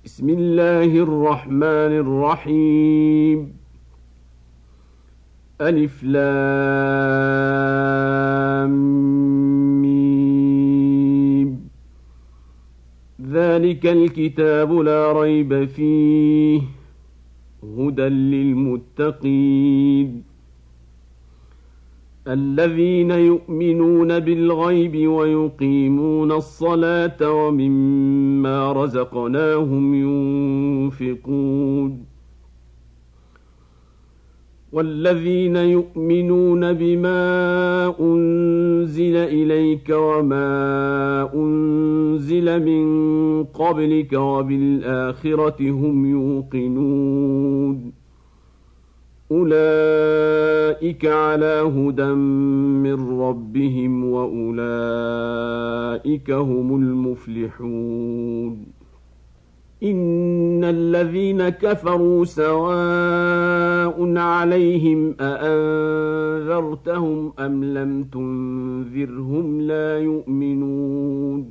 بسم الله الرحمن الرحيم ألف لام ميم. ذلك الكتاب لا ريب فيه هدى للمتقين الذين يؤمنون بالغيب ويقيمون الصلاة ومما رزقناهم ينفقون والذين يؤمنون بما أنزل إليك وما أنزل من قبلك وبالآخرة هم يوقنون أولئك على هدى من ربهم وأولئك هم المفلحون إن الذين كفروا سواء عليهم أأنذرتهم أم لم تنذرهم لا يؤمنون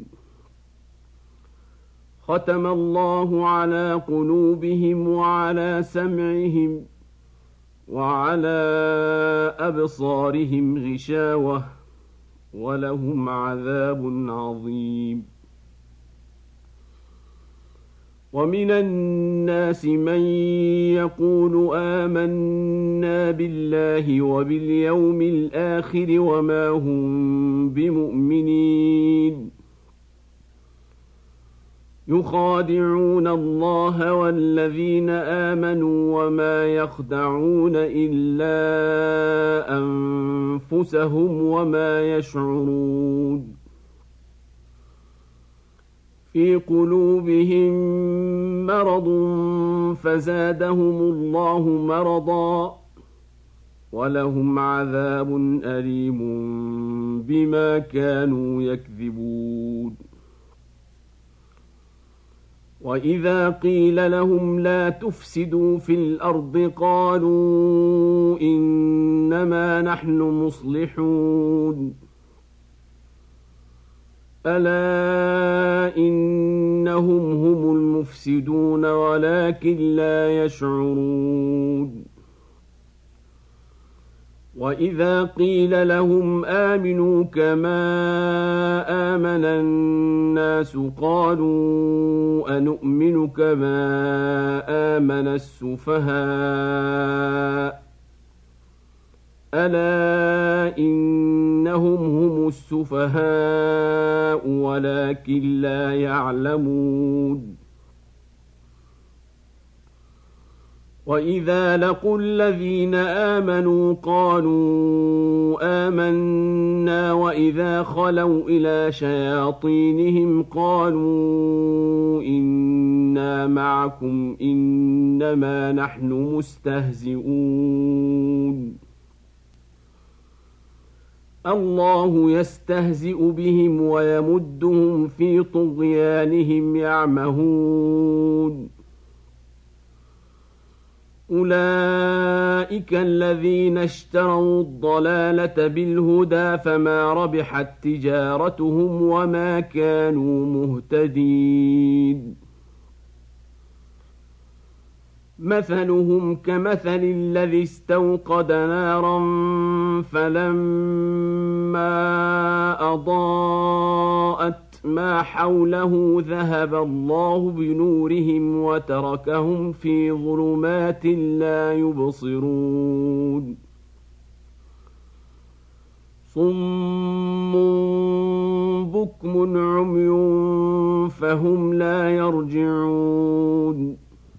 ختم الله على قلوبهم وعلى سمعهم وعلى أبصارهم غشاوة ولهم عذاب عظيم ومن الناس من يقول آمنا بالله وباليوم الآخر وما هم بمؤمنين يخادعون الله والذين آمنوا وما يخدعون إلا أنفسهم وما يشعرون في قلوبهم مرض فزادهم الله مرضا ولهم عذاب أليم بما كانوا يكذبون وإذا قيل لهم لا تفسدوا في الأرض قالوا إنما نحن مصلحون ألا إنهم هم المفسدون ولكن لا يشعرون وإذا قيل لهم آمنوا كما آمن الناس قالوا أنؤمن كما آمن السفهاء ألا إنهم هم السفهاء ولكن لا يعلمون وإذا لقوا الذين آمنوا قالوا آمنا وإذا خلوا إلى شياطينهم قالوا إنا معكم إنما نحن مستهزئون الله يستهزئ بهم ويمدهم في طغيانهم يعمهون أولئك الذين اشتروا الضلالة بالهدى فما ربحت تجارتهم وما كانوا مهتدين مثلهم كمثل الذي استوقد نارا فلما أضاءت ما حوله ذهب الله بنورهم وتركهم في ظلمات لا يبصرون صم بكم عمي فهم لا يرجعون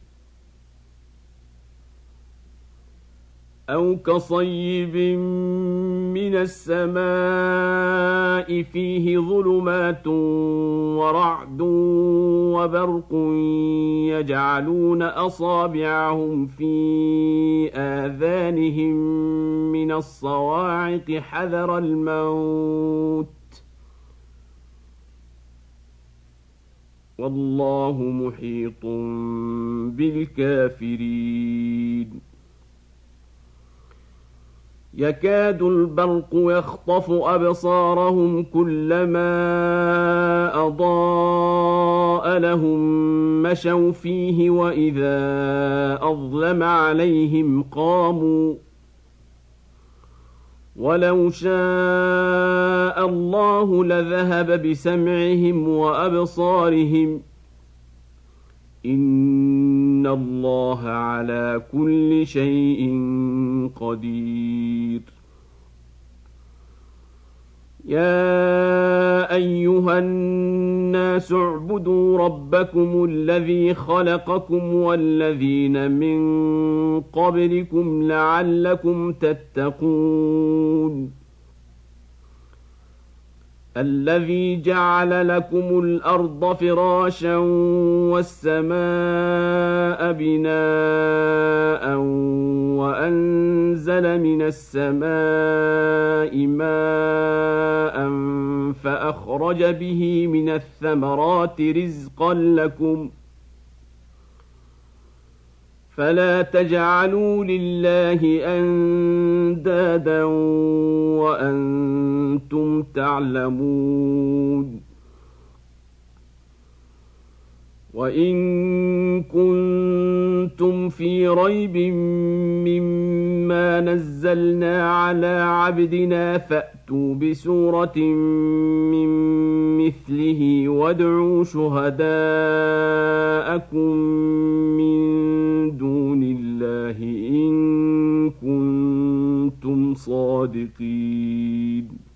أو كصيب من السماء فيه ظلمات ورعد وبرق يجعلون أصابعهم في آذانهم من الصواعق حذر الموت والله محيط بالكافرين يكاد البرق يخطف أبصارهم كلما أضاء لهم مشوا فيه وإذا أظلم عليهم قاموا ولو شاء الله لذهب بسمعهم وأبصارهم إن الله على كل شيء قدير يا أيها الناس اعبدوا ربكم الذي خلقكم والذين من قبلكم لعلكم تتقون الذي جعل لكم الأرض فراشا والسماء بناء وأنزل من السماء ماء فأخرج به من الثمرات رزقا لكم فلا تجعلوا لله أندادا وأنتم تعلمون وإن كنتم في ريب مما نزلنا على عبدنا فأتوا بسورة من مثله وادعوا شهداءكم من دون الله إن كنتم صادقين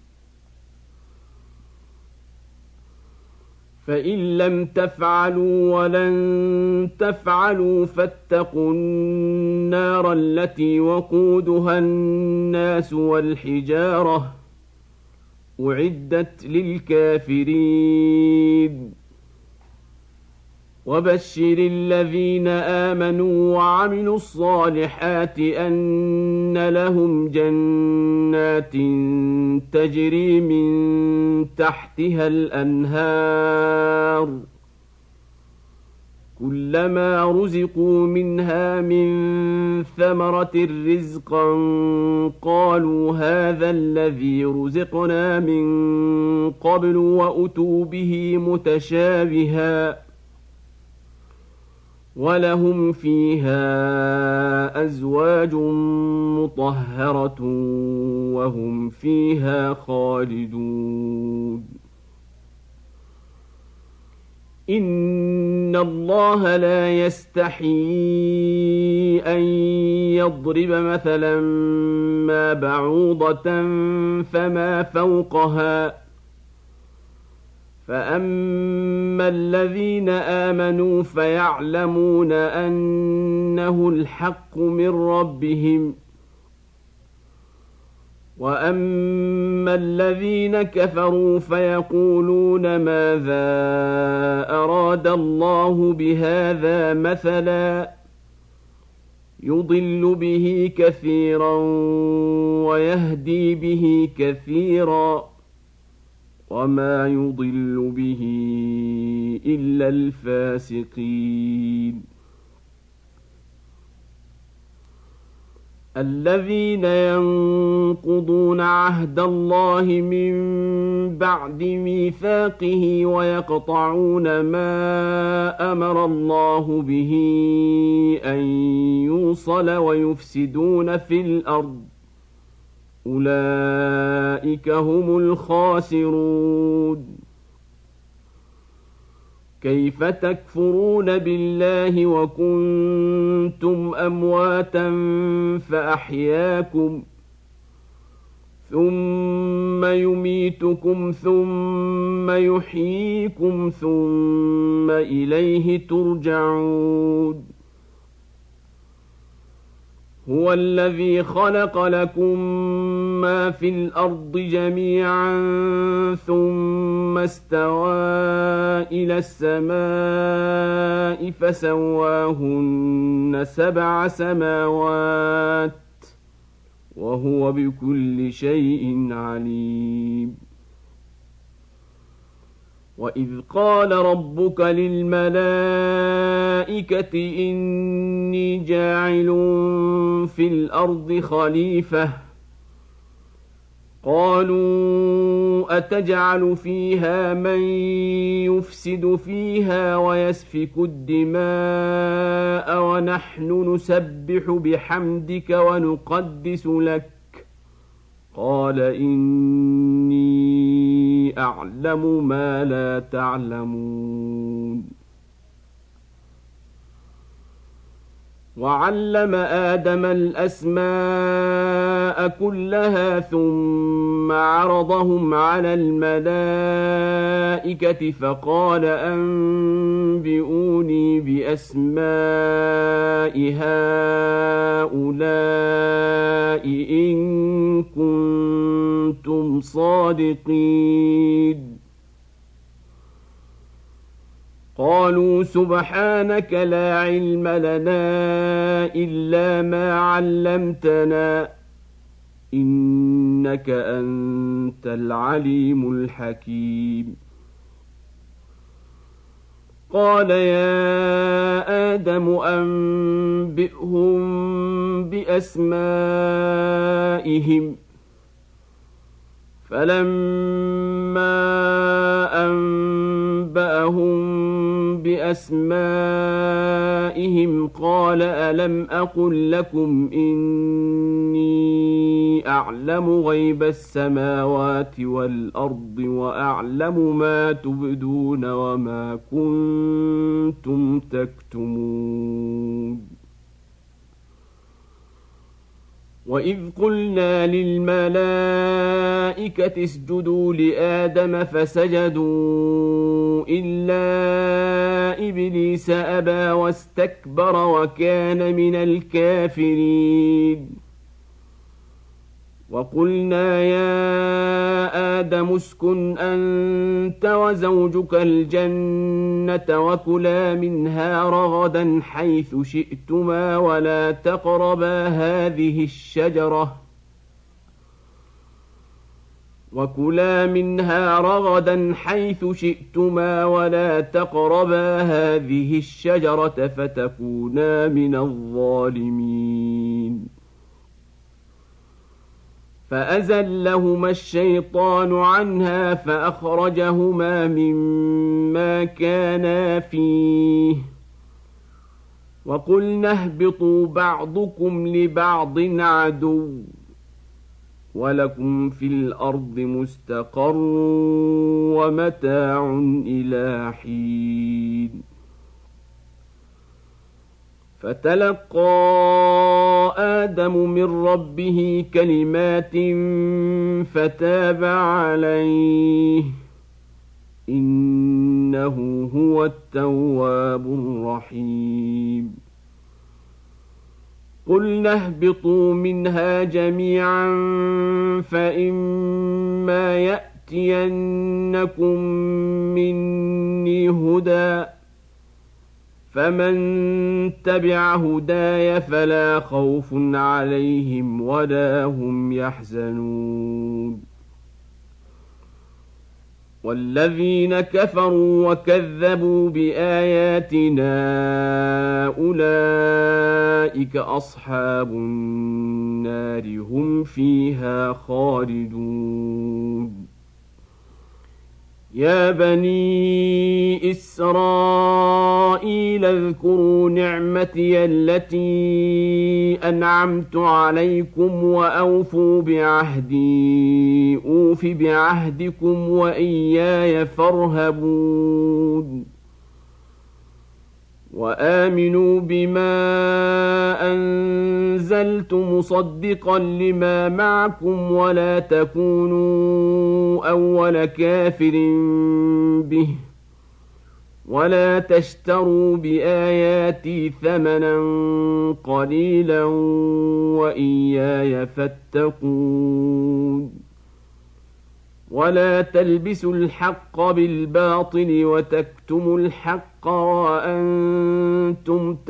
فإن لم تفعلوا ولن تفعلوا فاتقوا النار التي وقودها الناس والحجارة أعدت للكافرين وبشر الذين آمنوا وعملوا الصالحات أن لهم جنات تجري من تحتها الأنهار كلما رزقوا منها من ثمرة رزقا قالوا هذا الذي رزقنا من قبل وأتوا به متشابها ولهم فيها أزواج مطهرة وهم فيها خالدون إن الله لا يستحيي أن يضرب مثلا ما بعوضة فما فوقها فأما الذين آمنوا فيعلمون أنه الحق من ربهم وأما الذين كفروا فيقولون ماذا أراد الله بهذا مثلا يضل به كثيرا ويهدي به كثيرا وما يضل به إلا الفاسقين الذين ينقضون عهد الله من بعد ميثاقه ويقطعون ما أمر الله به أن يوصل ويفسدون في الأرض أولئك هم الخاسرون كيف تكفرون بالله وكنتم أمواتا فأحياكم ثم يميتكم ثم يحييكم ثم إليه ترجعون هو الذي خلق لكم ما في الأرض جميعا ثم استوى إلى السماء فسواهن 7 سماوات وهو بكل شيء عليم وإذ قال ربك للملائكة إني جاعل في الأرض خليفة قالوا أتجعل فيها من يفسد فيها ويسفك الدماء ونحن نسبح بحمدك ونقدس لك قال إني أعلم ما لا تعلمون وعلم آدم الأسماء كلها ثم عرضهم على الملائكة فقال أنبئوني بأسماء هؤلاء إن كنتم صادقين قالوا سبحانك لا علم لنا إلا ما علمتنا إنك أنت العليم الحكيم قال يا آدم أنبئهم بأسمائهم فلما أنبأهم بأسمائهم قال ألم أقل لكم إني أعلم غيب السماوات والأرض وأعلم ما تبدون وما كنتم تكتمون وإذ قلنا للملائكة اسجدوا لآدم فسجدوا إلا إبليس أبى واستكبر وكان من الكافرين وقلنا يا آدم اسكن أنت وزوجك الجنة وكلا منها رغدا حيث شئتما ولا تقربا هذه الشجرة فتكونا من الظالمين فأزلهما الشيطان عنها فأخرجهما مما كانا فيه وقلنا اهبطوا بعضكم لبعض عدو ولكم في الأرض مستقر ومتاع إلى حين فتلقى آدم من ربه كلمات فتاب عليه إنه هو التواب الرحيم قلنا اهبطوا منها جميعا فإما يأتينكم مني هدى فمن تبع هداي فلا خوف عليهم ولا هم يحزنون والذين كفروا وكذبوا بآياتنا أولئك أصحاب النار هم فيها خالدون يا بني إسرائيل اذكروا نعمتي التي أنعمت عليكم وأوفوا بعهدي أوف بعهدكم وإياي فارهبون وآمنوا بما أنزلت مصدقا لما معكم ولا تكونوا أول كافر به ولا تشتروا بآياتي ثمنا قليلا وإياي فاتقون ولا تلبسوا الحق بالباطل وتكتموا الحق وأنتم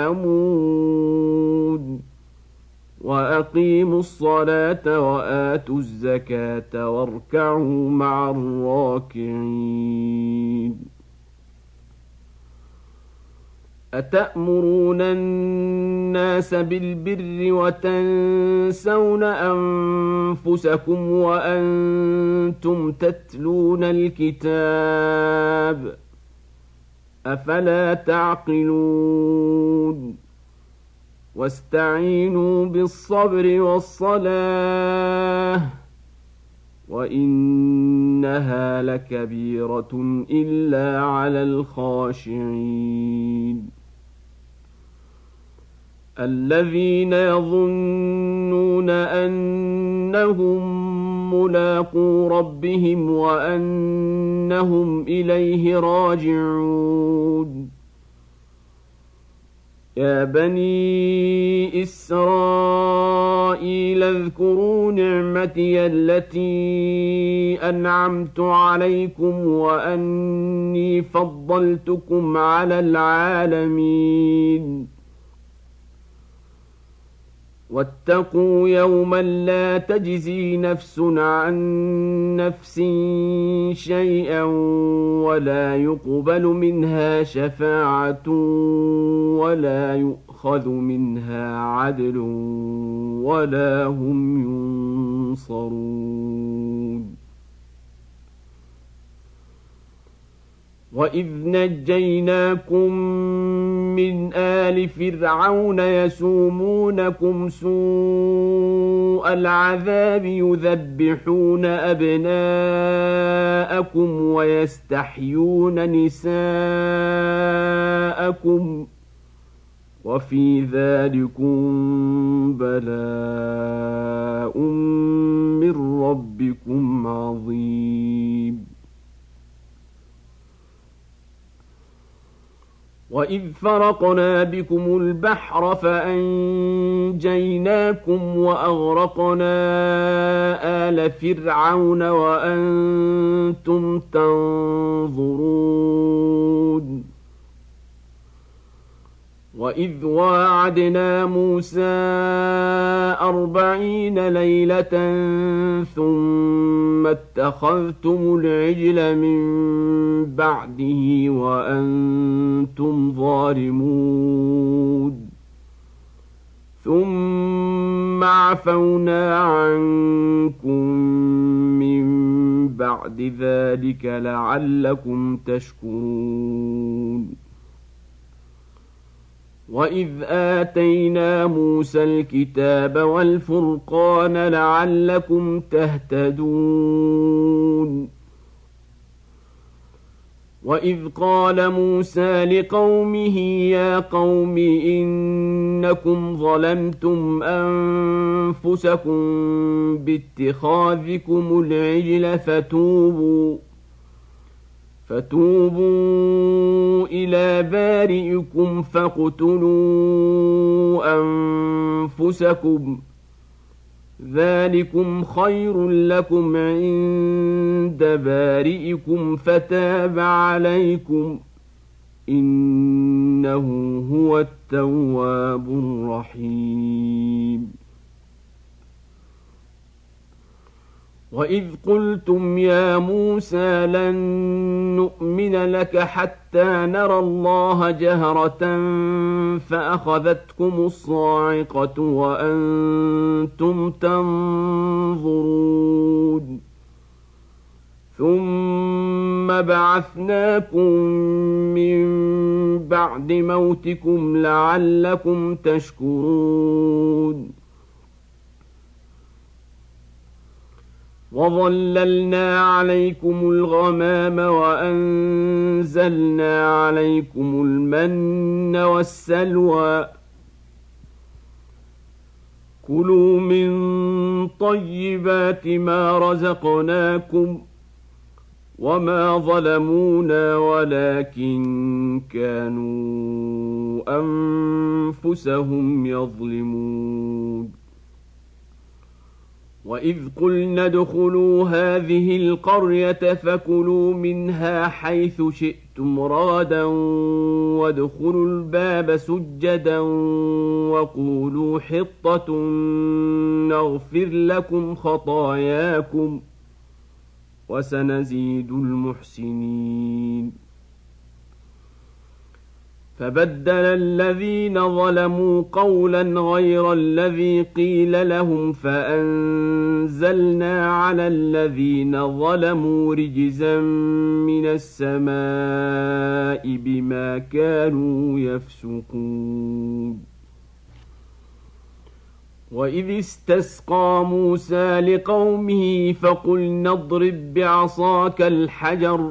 تعلمون وأقيموا الصلاة وآتوا الزكاة واركعوا مع الراكعين أتأمرون الناس بالبر وتنسون أنفسكم وأنتم تتلون الكتاب أفلا تعقلون واستعينوا بالصبر والصلاة وإنها لكبيرة إلا على الخاشعين الذين يظنون أنهم ملاقو ربهم وأنهم إليه راجعون يا بني إسرائيل اذكروا نعمتي التي أنعمت عليكم وأني فضلتكم على العالمين واتقوا يوما لا تجزي نفس عن نفس شيئا ولا يقبل منها شفاعة ولا يؤخذ منها عدل ولا هم ينصرون وإذ نجيناكم من آل فرعون يسومونكم سوء العذاب يذبحون أبناءكم ويستحيون نساءكم وفي ذلكم بلاء من ربكم عظيم وإذ فرقنا بكم البحر فأنجيناكم وأغرقنا آل فرعون وأنتم تنظرون وإذ واعدنا موسى 40 ليلة ثم اتخذتم العجل من بعده وأنتم ظالمون ثم عفونا عنكم من بعد ذلك لعلكم تشكرون وإذ آتينا موسى الكتاب والفرقان لعلكم تهتدون وإذ قال موسى لقومه يا قوم إنكم ظلمتم أنفسكم باتخاذكم العجل فتوبوا إلى بارئكم فاقتلوا أنفسكم ذلكم خير لكم عند بارئكم فتاب عليكم إنه هو التواب الرحيم وإذ قلتم يا موسى لن نؤمن لك حتى نرى الله جهرة فأخذتكم الصاعقة وأنتم تنظرون ثم بعثناكم من بعد موتكم لعلكم تشكرون وظللنا عليكم الغمام وأنزلنا عليكم المن والسلوى كلوا من طيبات ما رزقناكم وما ظلمونا ولكن كانوا أنفسهم يظلمون وإذ قلنا ادخلوا هذه القرية فكلوا منها حيث شئتم رغدا وادخلوا الباب سجدا وقولوا حطة نغفر لكم خطاياكم وسنزيد المحسنين فبدل الذين ظلموا قولا غير الذي قيل لهم فأنزلنا على الذين ظلموا رجزا من السماء بما كانوا يفسقون. وإذ استسقى موسى لقومه فقلنا اضرب بعصاك الحجر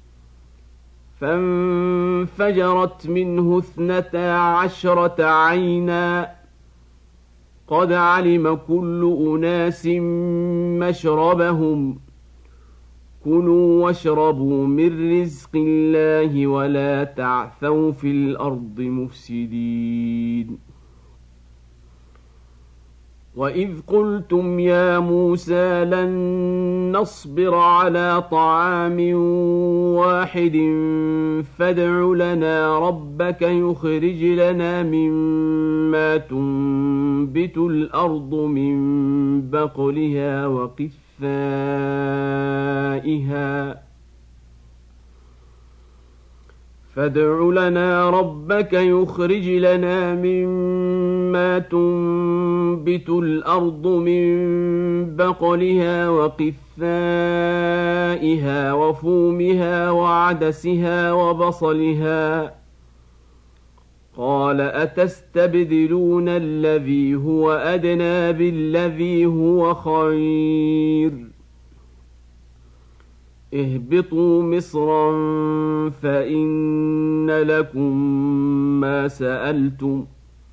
فانفجرت منه 12 عينا قد علم كل أناس مشربهم كلوا واشربوا من رزق الله ولا تعثوا في الأرض مفسدين. وإذ قلتم يا موسى لن نصبر على طعام واحد فادع لنا ربك يخرج لنا مما تنبت الأرض من بقلها وقثائها فادع لنا ربك يخرج لنا مما تنبت الأرض من بقلها وقثائها وفومها وعدسها وبصلها قال أتستبدلون الذي هو أدنى بالذي هو خير اهبطوا مصرا فإن لكم ما سألتم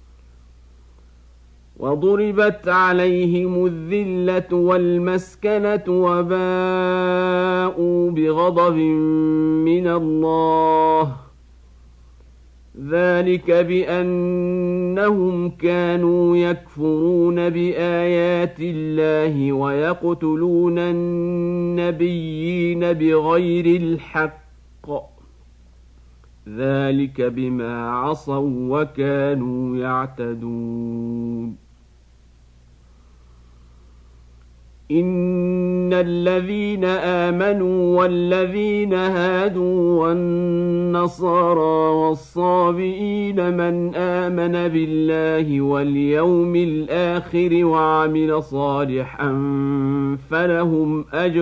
وضربت عليهم الذلة والمسكنة وباءوا بغضب من الله ذلك بأنهم كانوا يكفرون بآيات الله ويقتلون النبيين بغير الحق ذلك بما عصوا وكانوا يعتدون. إن الذين آمنوا والذين هادوا والنصارى والصابئين من آمن بالله واليوم الآخر وعمل صالحا فلهم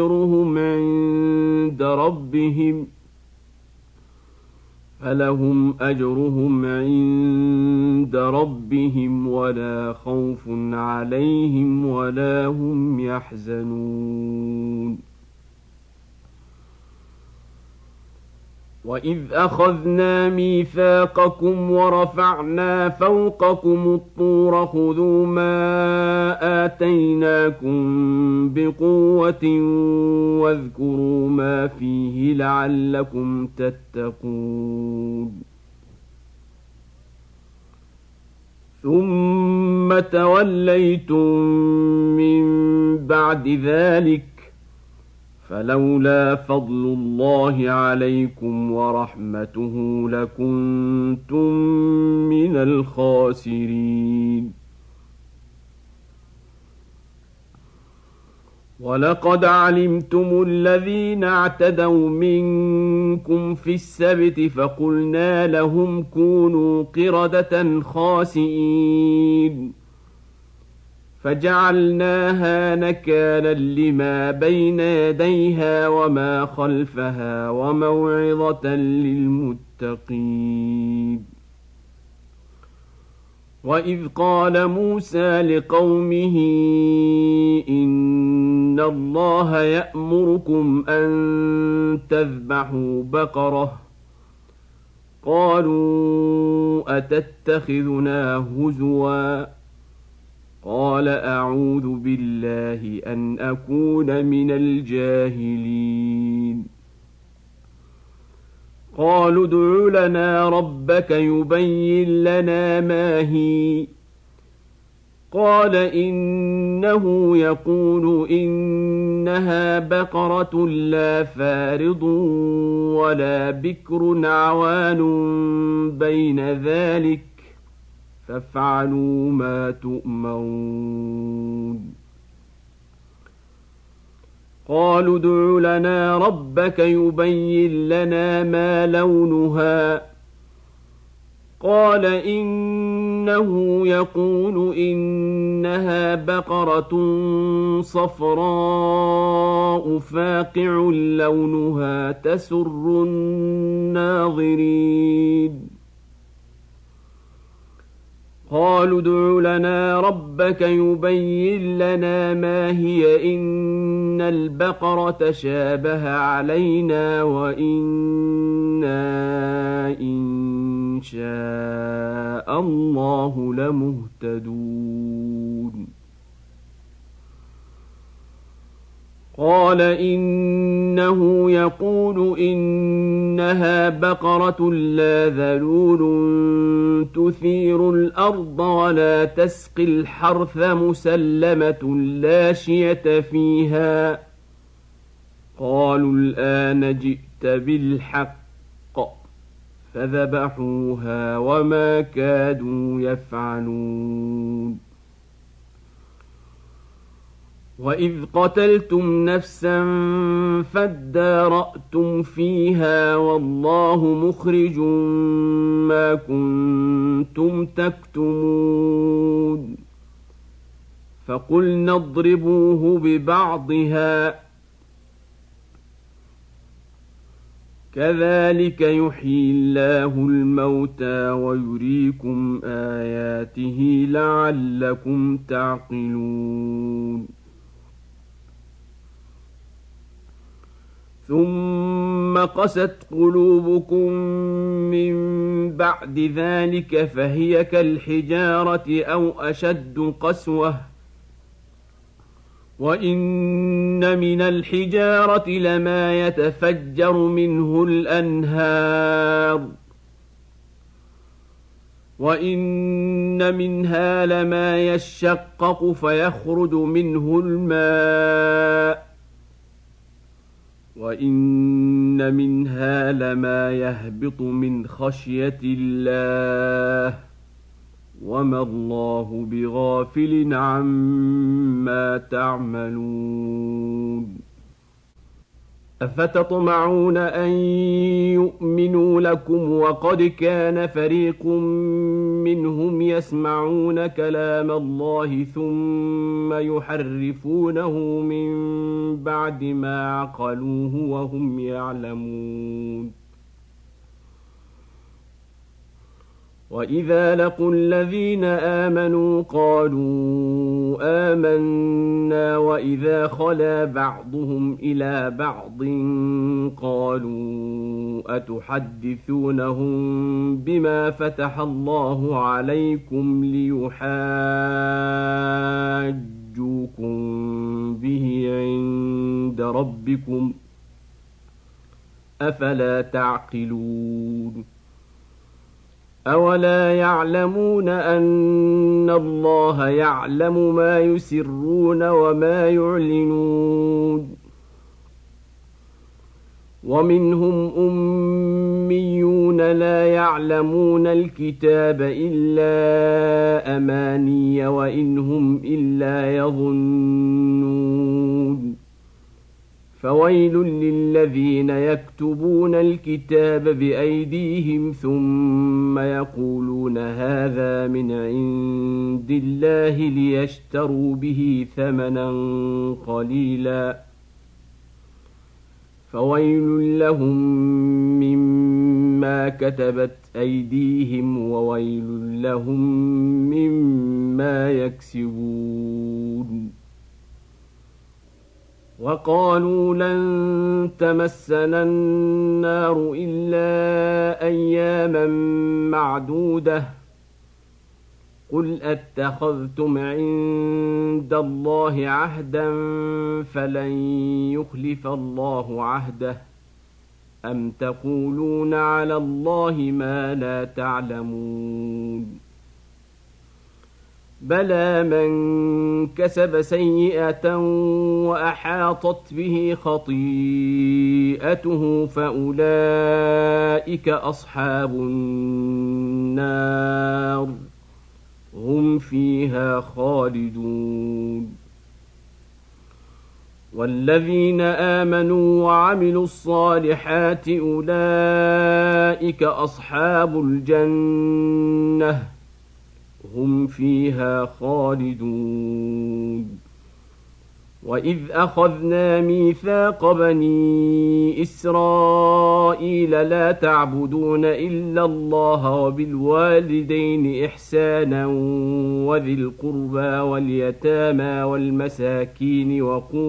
أجرهم عند ربهم ولا خوف عليهم ولا هم يحزنون. وإذ أخذنا ميثاقكم ورفعنا فوقكم الطور خذوا ما آتيناكم بقوة واذكروا ما فيه لعلكم تتقون. ثم توليتم من بعد ذلك فلولا فضل الله عليكم ورحمته لكنتم من الخاسرين. ولقد علمتم الذين اعتدوا منكم في السبت فقلنا لهم كونوا قردة خاسئين فجعلناها نكالا لما بين يديها وما خلفها وموعظة للمتقين. وإذ قال موسى لقومه إن الله يأمركم أن تذبحوا بقرة قالوا أتتخذنا هزوا قال أعوذ بالله أن أكون من الجاهلين. قالوا ادع لنا ربك يبين لنا ما هي قال إنه يقول إنها بقرة لا فارض ولا بكر عوان بين ذلك فافعلوا ما تؤمرون. قالوا ادع لنا ربك يبين لنا ما لونها قال إنه يقول إنها بقرة صفراء فاقع لونها تسر الناظرين قالوا ادع لنا ربك يبين لنا ما هي إن البقرة شابه علينا وإنا إن شاء الله لمهتدون قال إنه يقول إنها بقرة لا ذلول تثير الأرض ولا تسقي الحرث مسلمة لا شية فيها قالوا الآن جئت بالحق فذبحوها وما كادوا يفعلون وإذ قتلتم نفسا فادارأتم فيها والله مخرج ما كنتم تكتمون فقلنا اضربوه ببعضها كذلك يحيي الله الموتى ويريكم آياته لعلكم تعقلون ثم قست قلوبكم من بعد ذلك فهي كالحجارة أو أشد قسوة وإن من الحجارة لما يتفجر منه الأنهار وإن منها لما يشقق فيخرج منه الماء وإن منها لما يهبط من خشية الله وما الله بغافل عما تعملون أفتطمعون أن يؤمنوا لكم وقد كان فريق منهم يسمعون كلام الله ثم يحرفونه من بعد ما عقلوه وهم يعلمون وإذا لقوا الذين آمنوا قالوا آمنا وإذا خلا بعضهم إلى بعض قالوا أتحدثونهم بما فتح الله عليكم ليحاجوكم به عند ربكم أفلا تعقلون أولا يعلمون أن الله يعلم ما يسرون وما يعلنون ومنهم أميون لا يعلمون الكتاب إلا أماني وإن هم إلا يظنون فويل للذين يكتبون الكتاب بأيديهم ثم يقولون هذا من عند الله ليشتروا به ثمنا قليلا فويل لهم مما كتبت أيديهم وويل لهم مما يكسبون وقالوا لن تمسنا النار إلا أياما معدودة قل أتخذتم عند الله عهدا فلن يخلف الله عهده أم تقولون على الله ما لا تعلمون بلى من كسب سيئة وأحاطت به خطيئته فأولئك أصحاب النار هم فيها خالدون والذين آمنوا وعملوا الصالحات أولئك أصحاب الجنة هم فيها خالدون وإذ أخذنا ميثاق بني إسرائيل لا تعبدون إلا الله وبالوالدين إحسانا وذي القربى واليتامى والمساكين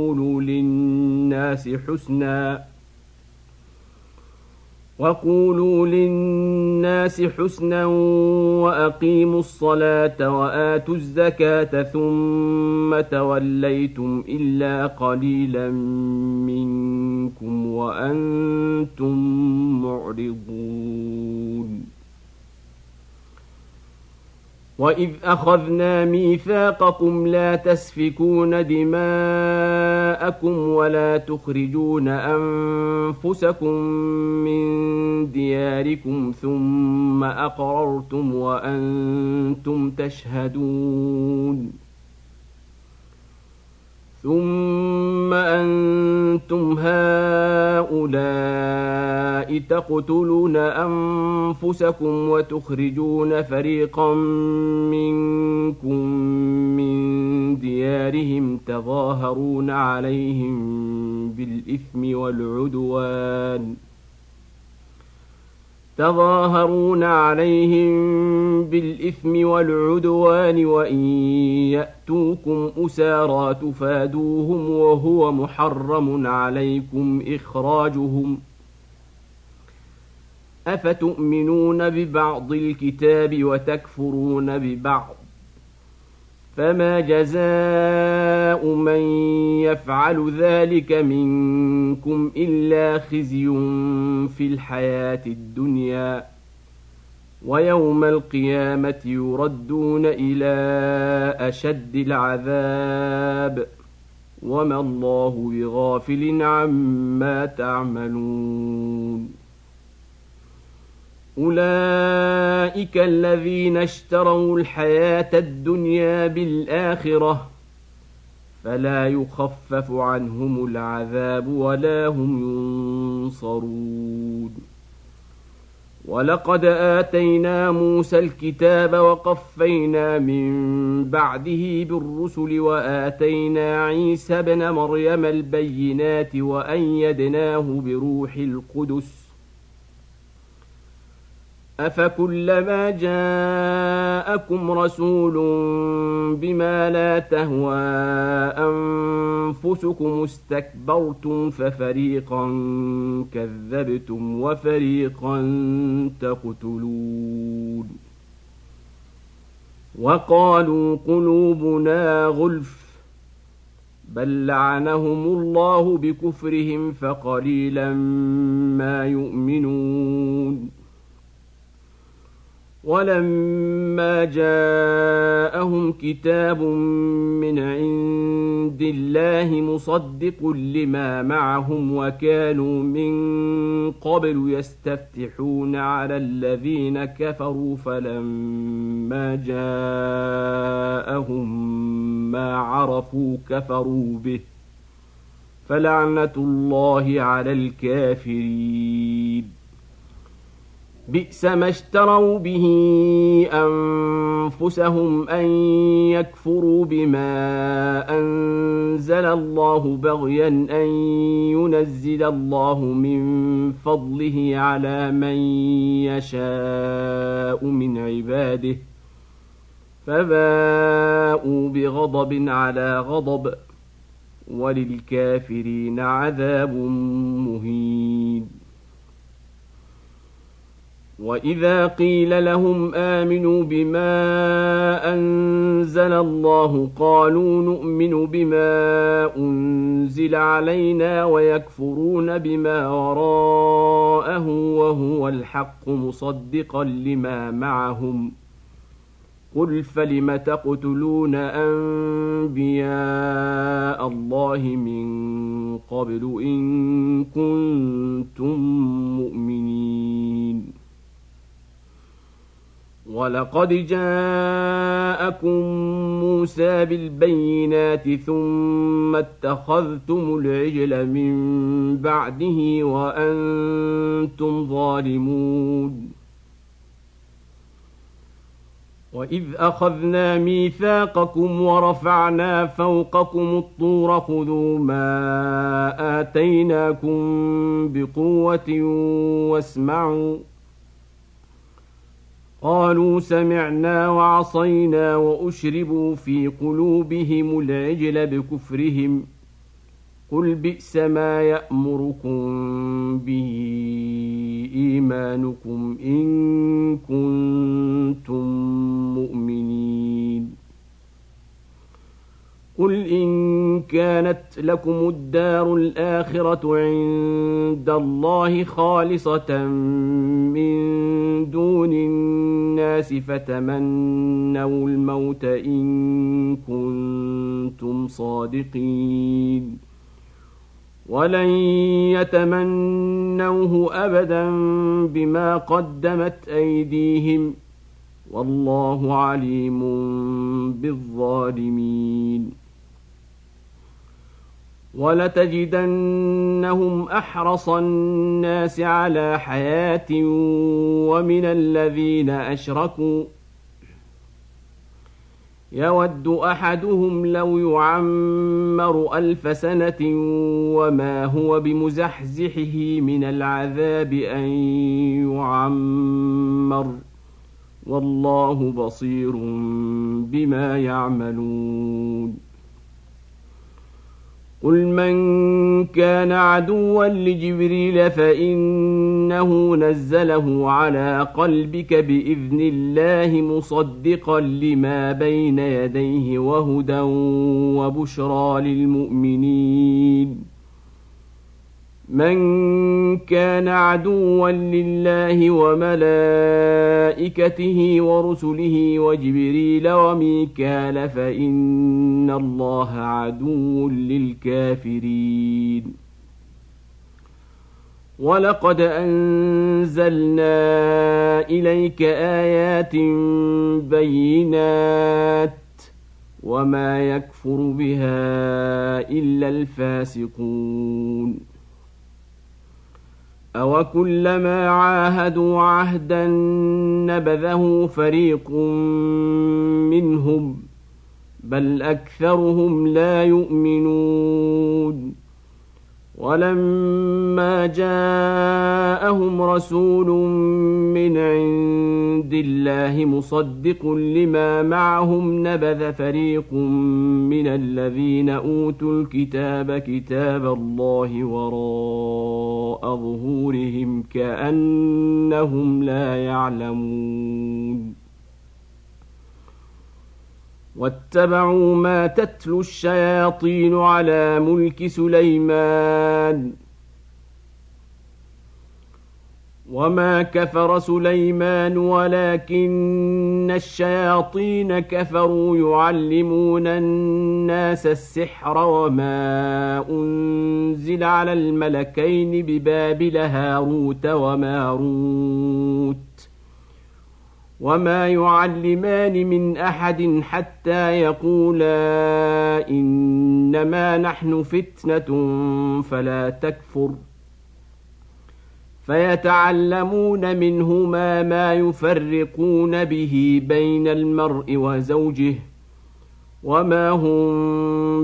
وقولوا للناس حسنا وأقيموا الصلاة وآتوا الزكاة ثم توليتم إلا قليلا منكم وأنتم معرضون وإذ أخذنا ميثاقكم لا تسفكون دماءكم ولا تخرجون أنفسكم من دياركم ثم أقررتم وأنتم تشهدون ثم أنتم هؤلاء تقتلون أنفسكم وتخرجون فريقا منكم من ديارهم تظاهرون عليهم بالإثم والعدوان وإن يأتوكم أسارى تفادوهم وهو محرم عليكم إخراجهم أفتؤمنون ببعض الكتاب وتكفرون ببعض فما جزاء من يفعل ذلك منكم إلا خزي في الحياة الدنيا ويوم القيامة يردون إلى أشد العذاب وما الله بغافل عما تعملون أولئك الذين اشتروا الحياة الدنيا بالآخرة فلا يخفف عنهم العذاب ولا هم ينصرون ولقد آتينا موسى الكتاب وقفينا من بعده بالرسل وآتينا عيسى ابن مريم البينات وأيدناه بروح القدس أفكلما جاءكم رسول بما لا تهوى أنفسكم استكبرتم ففريقا كذبتم وفريقا تقتلون وقالوا قلوبنا غلف بل لعنهم الله بكفرهم فقليلا ما يؤمنون ولما جاءهم كتاب من عند الله مصدق لما معهم وكانوا من قبل يستفتحون على الذين كفروا فلما جاءهم ما عرفوا كفروا به فلعنة الله على الكافرين بئس ما اشتروا به أنفسهم أن يكفروا بما أنزل الله بغيا أن ينزل الله من فضله على من يشاء من عباده فباءوا بغضب على غضب وللكافرين عذاب مهين وإذا قيل لهم آمنوا بما أنزل الله قالوا نؤمن بما أنزل علينا ويكفرون بما وراءه وهو الحق مصدقا لما معهم قل فلم تقتلون أنبياء الله من قبل إن كنتم مؤمنين ولقد جاءكم جاءكم موسى بالبينات ثم اتخذتم العجل من بعده وأنتم ظالمون وإذ أخذنا ميثاقكم ورفعنا فوقكم الطور خذوا ما آتيناكم بقوة واسمعوا قالوا سمعنا وعصينا وأشربوا في قلوبهم العجل بكفرهم قل بئس ما يأمركم به إيمانكم إن كنتم مؤمنين قل إن كانت لكم الدار الآخرة عند الله خالصة من دون الناس فتمنوا الموت إن كنتم صادقين ولن يتمنوه أبدا بما قدمت أيديهم والله عليم بالظالمين ولتجدنهم أحرص الناس على حياة ومن الذين أشركوا يود أحدهم لو يعمر 1000 سنة وما هو بمزحزحه من العذاب أن يعمر والله بصير بما يعملون قل من كان عدوا لجبريل فإنه نزله على قلبك بإذن الله مصدقا لما بين يديه وهدى وبشرى للمؤمنين من كان عدوا لله وملائكته ورسله وجبريل وميكال فإن الله عدو للكافرين ولقد أنزلنا إليك آيات بينات وما يكفر بها إلا الفاسقون أوكلما عاهدوا عهدا نبذه فريق منهم بل أكثرهم لا يؤمنون ولما جاءهم رسول من عند الله مصدق لما معهم نبذ فريق من الذين أوتوا الكتاب كتاب الله وراء ظهورهم كأنهم لا يعلمون واتبعوا ما تتلو الشياطين على ملك سليمان وما كفر سليمان ولكن الشياطين كفروا يعلمون الناس السحر وما أنزل على الملكين ببابل هاروت وماروت وما يعلمان من أحد حتى يقولا إنما نحن فتنة فلا تكفر فيتعلمون منهما ما يفرقون به بين المرء وزوجه وما هم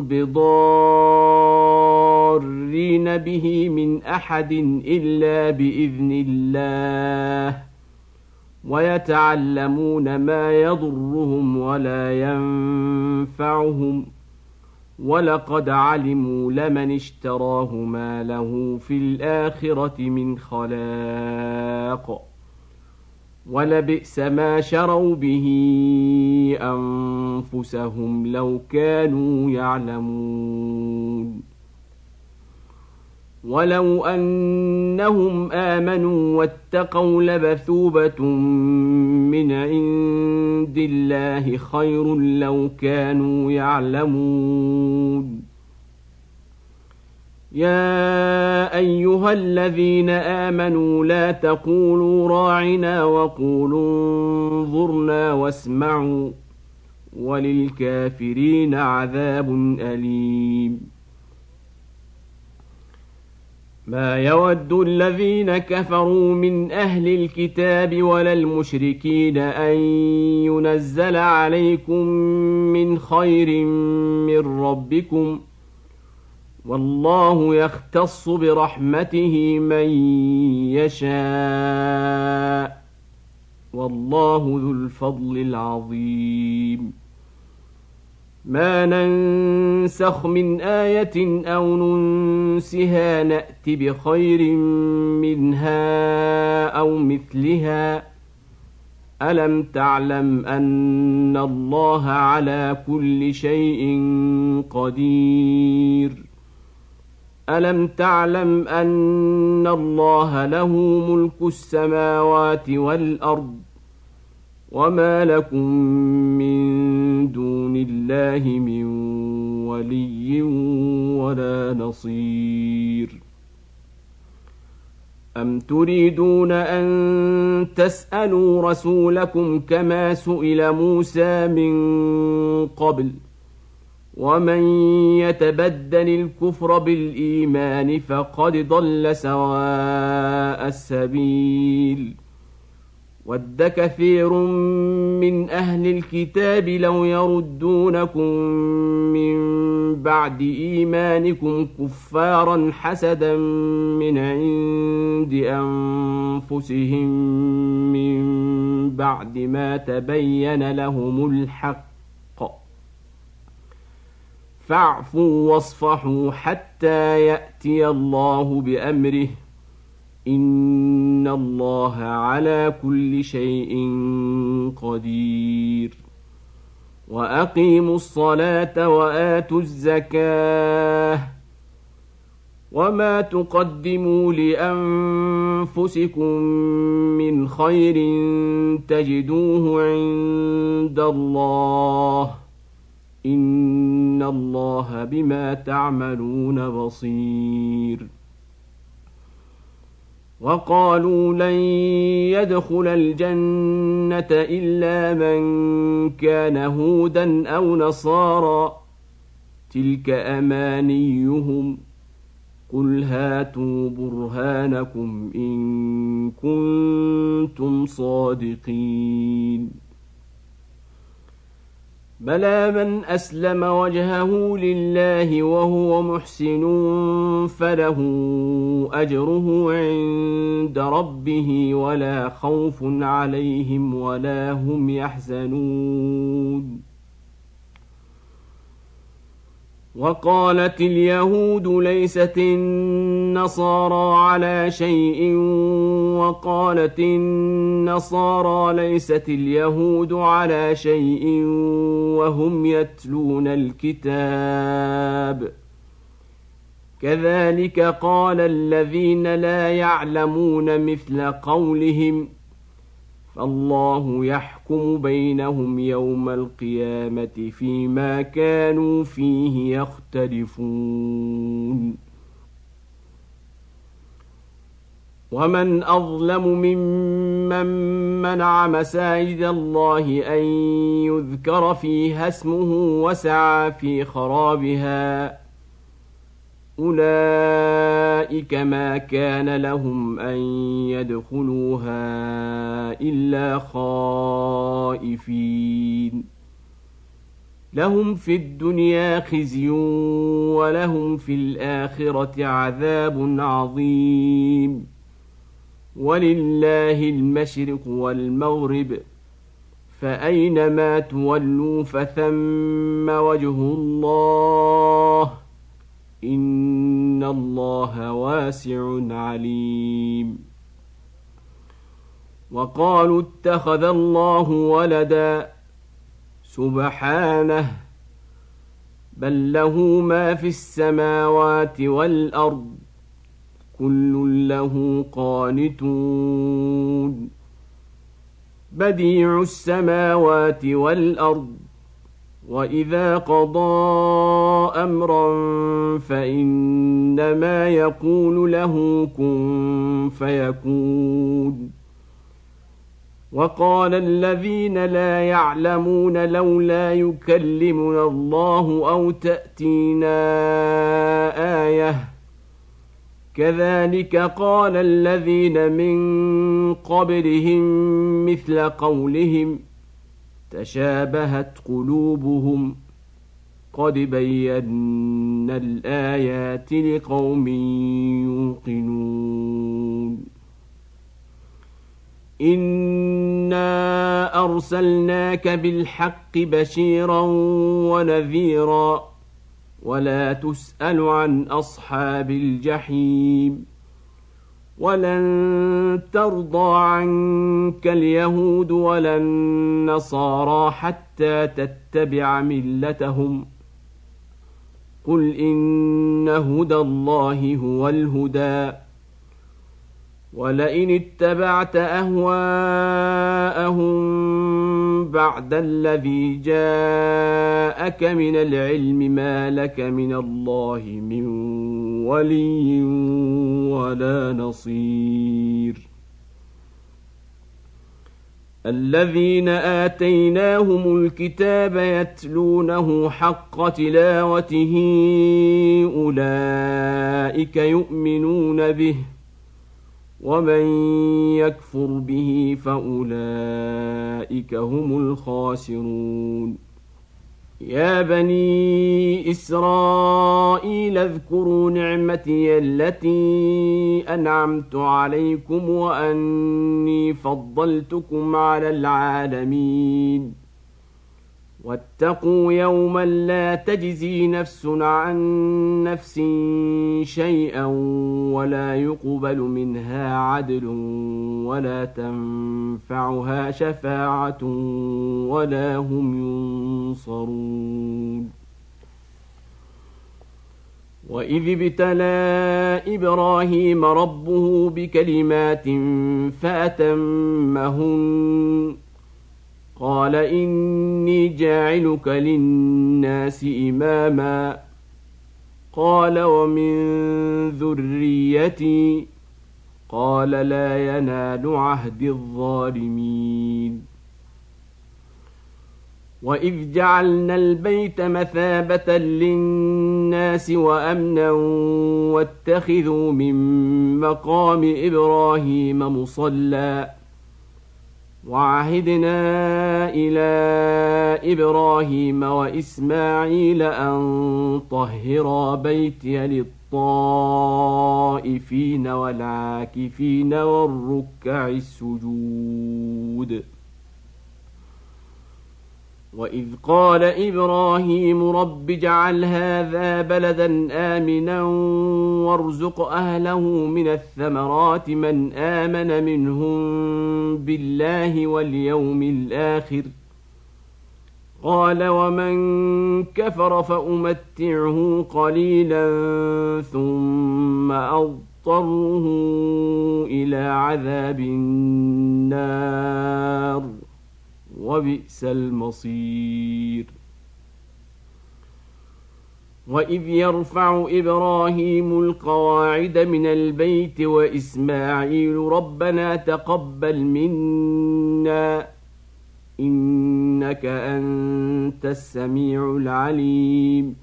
بضارين به من أحد إلا بإذن الله ويتعلمون ما يضرهم ولا ينفعهم ولقد علموا لمن اشتراه ما له في الآخرة من خلاق ولبئس ما شروا به أنفسهم لو كانوا يعلمون ولو أنهم آمنوا واتقوا لمثوبة من عند الله خير لو كانوا يعلمون يا أيها الذين آمنوا لا تقولوا راعنا وقولوا انظرنا واسمعوا وللكافرين عذاب أليم. ما يود الذين كفروا من أهل الكتاب ولا المشركين أن ينزل عليكم من خير من ربكم، والله يختص برحمته من يشاء، والله ذو الفضل العظيم. ما ننسخ من آية أو ننسها نأت بخير منها أو مثلها. ألم تعلم أن الله على كل شيء قدير؟ ألم تعلم أن الله له ملك السماوات والأرض، وما لكم من دون الله من ولي ولا نصير. أم تريدون أن تسألوا رسولكم كما سئل موسى من قبل، ومن يتبدل الكفر بالإيمان فقد ضل سواء السبيل. ود كثير من أهل الكتاب لو يردونكم من بعد إيمانكم كفارا حسدا من عند أنفسهم من بعد ما تبين لهم الحق، فاعفوا واصفحوا حتى يأتي الله بأمره، إن الله على كل شيء قدير. وأقيموا الصلاة وآتوا الزكاة، وما تقدموا لأنفسكم من خير تجدوه عند الله، إن الله بما تعملون بصير. وقالوا لن يدخل الجنة إلا من كان هودا أو نصارى، تلك أمانيهم، قل هاتوا برهانكم إن كنتم صادقين. بلى من أسلم وجهه لله وهو محسن فله أجره عند ربه ولا خوف عليهم ولا هم يحزنون. وقالت اليهود ليست النصارى على شيء، وقالت النصارى ليست اليهود على شيء وهم يتلون الكتاب، كذلك قال الذين لا يعلمون مثل قولهم، فالله يحكم بينهم يوم القيامة فيما كانوا فيه يختلفون. ومن أظلم ممن منع مساجد الله أن يذكر فيها اسمه وسعى في خرابها، أولئك ما كان لهم أن يدخلوها إلا خائفين، لهم في الدنيا خزي ولهم في الآخرة عذاب عظيم. ولله المشرق والمغرب، فأينما تولوا فثم وجه الله، إن الله واسع عليم. وقالوا اتخذ الله ولدا، سبحانه، بل له ما في السماوات والأرض، كل له قانتون. بديع السماوات والأرض، وإذا قضى أمرا فإنما يقول له كن فيكون. وقال الذين لا يعلمون لولا يكلمنا الله أو تأتينا آية كذلك قال الذين من قبلهم مثل قولهم تشابهت قلوبهم قد بينا الآيات لقوم يوقنون إنا أرسلناك بالحق بشيرا ونذيرا ولا تسأل عن أصحاب الجحيم ولن ترضى عنك اليهود ولا النصارى حتى تتبع ملتهم قل إن هدى الله هو الهدى ولئن اتبعت أهواءهم بعد الذي جاءك من العلم ما لك من الله من ولي ولا نصير الذين آتيناهم الكتاب يتلونه حق تلاوته أولئك يؤمنون به ومن يكفر به فأولئك هم الخاسرون يا بني إسرائيل اذكروا نعمتي التي أنعمت عليكم وأني فضلتكم على العالمين واتقوا يوما لا تجزي نفس عن نفس شيئا ولا يقبل منها عدل ولا تنفعها شفاعة ولا هم ينصرون وإذ ابتلى إبراهيم ربه بكلمات فأتمهن قال إني جاعلك للناس إماما قال ومن ذريتي قال لا ينال عهد الظالمين وإذ جعلنا البيت مثابة للناس وأمنا واتخذوا من مقام إبراهيم مصلى وعهدنا إلى إبراهيم وإسماعيل أن طهرا بيتي للطائفين والعاكفين والركع السجود وإذ قال إبراهيم رب اجعل هذا بلدا آمنا وارزق أهله من الثمرات من آمن منهم بالله واليوم الآخر قال ومن كفر فأمتعه قليلا ثم أضطره إلى عذاب النار وبئس المصير وإذ يرفع إبراهيم القواعد من البيت وإسماعيل ربنا تقبل منا إنك أنت السميع العليم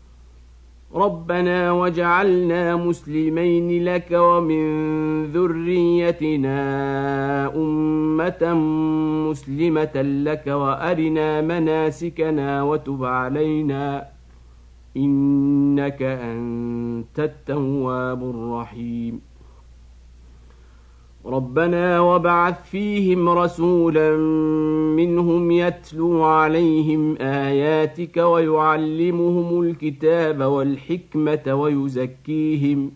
ربنا وجعلنا مسلمين لك ومن ذريتنا أمة مسلمة لك وأرنا مناسكنا وتب علينا إنك أنت التواب الرحيم ربنا وابعث فيهم رسولا منهم يتلو عليهم آياتك ويعلمهم الكتاب والحكمة ويزكيهم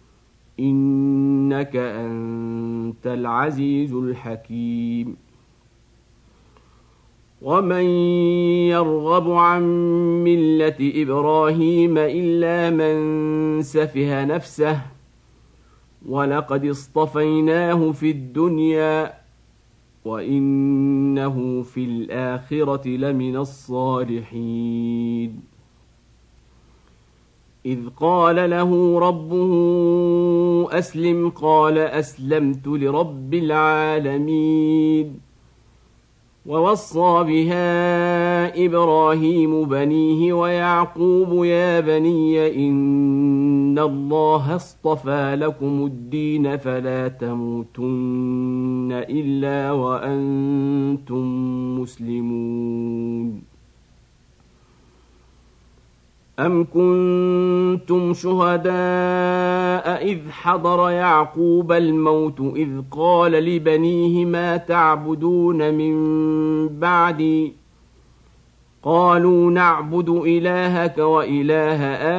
إنك أنت العزيز الحكيم ومن يرغب عن ملة إبراهيم إلا من سفه نفسه ولقد اصطفيناه في الدنيا وإنه في الآخرة لمن الصالحين إذ قال له ربه أسلم قال أسلمت لرب العالمين ووصى بها إبراهيم بنيه ويعقوب يا بني إن الله اصطفى لكم الدين فلا تموتن إلا وأنتم مسلمون أم كنتم شهداء إذ حضر يعقوب الموت إذ قال لبنيه ما تعبدون من بعدي قالوا نعبد إلهك وإله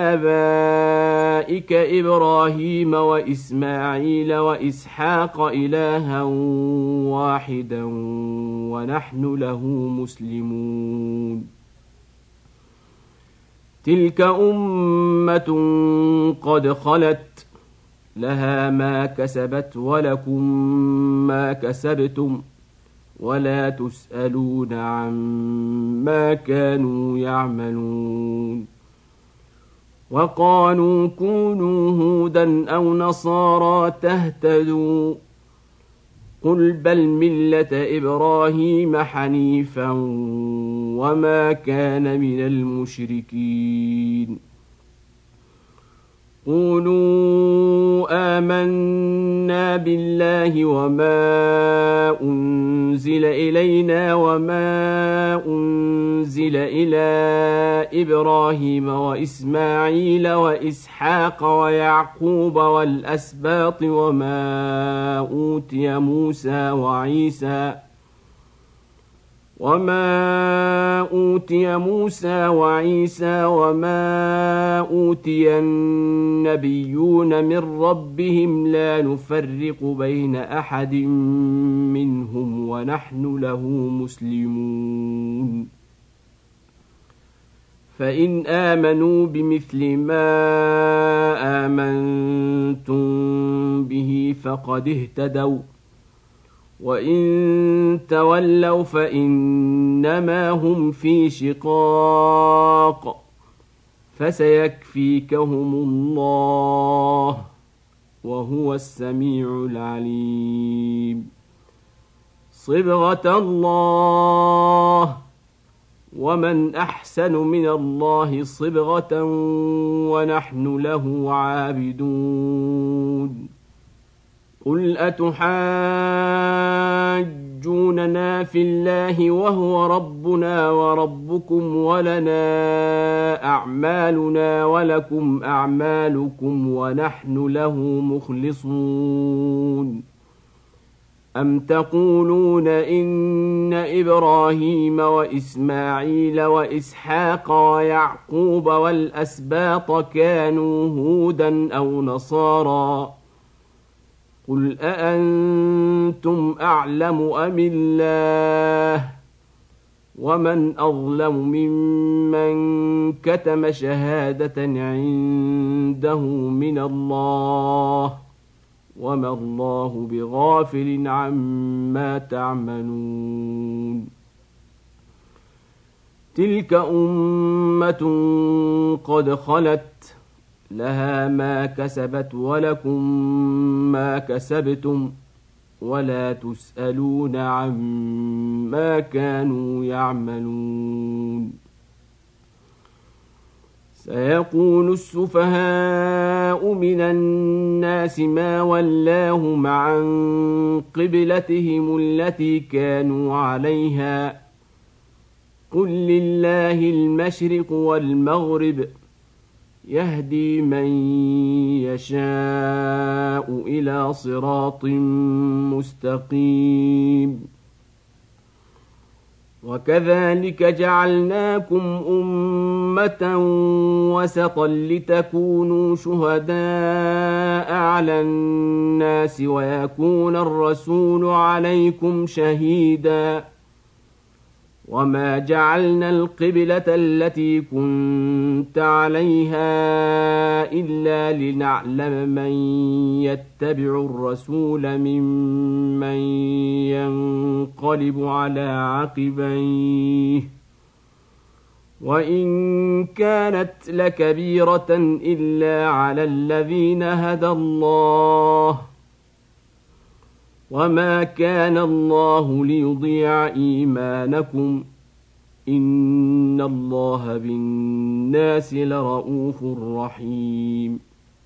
آبائك إبراهيم وإسماعيل وإسحاق إلها واحدا ونحن له مسلمون تلك أمة قد خلت لها ما كسبت ولكم ما كسبتم ولا تسألون عما كانوا يعملون وقالوا كونوا هودا أو نصارى تهتدوا قل بل ملة إبراهيم حنيفا وما كان من المشركين قولوا آمنا بالله وما أنزل إلينا وما أنزل إلى إبراهيم وإسماعيل وإسحاق ويعقوب والأسباط وما أوتي موسى وعيسى وما أوتي النبيون من ربهم لا نفرق بين أحد منهم ونحن له مسلمون فإن آمنوا بمثل ما آمنتم به فقد اهتدوا وإن تولوا فإنما هم في شقاق فسيكفيكهم الله وهو السميع العليم صبغة الله ومن أحسن من الله صبغة ونحن له عابدون قل أتحاجوننا في الله وهو ربنا وربكم ولنا أعمالنا ولكم أعمالكم ونحن له مخلصون أم تقولون إن إبراهيم وإسماعيل وإسحاق ويعقوب والأسباط كانوا هودا أو نصارى قل أأنتم أعلم أم الله ومن أظلم ممن كتم شهادة عنده من الله وما الله بغافل عما تعملون تلك أمة قد خلت لها ما كسبت ولكم ما كسبتم ولا تسألون عما كانوا يعملون سيقول السفهاء من الناس ما ولاهم عن قبلتهم التي كانوا عليها قل لله المشرق والمغرب يهدي من يشاء إلى صراط مستقيم وكذلك جعلناكم أمة وسطا لتكونوا شهداء على الناس ويكون الرسول عليكم شهيدا وما جعلنا القبلة التي كنت عليها إلا لنعلم من يتبع الرسول ممن ينقلب على عقبيه وإن كانت لكبيرة إلا على الذين هدى الله وما كان الله ليضيع إيمانكم إن الله بالناس لرءوف رحيم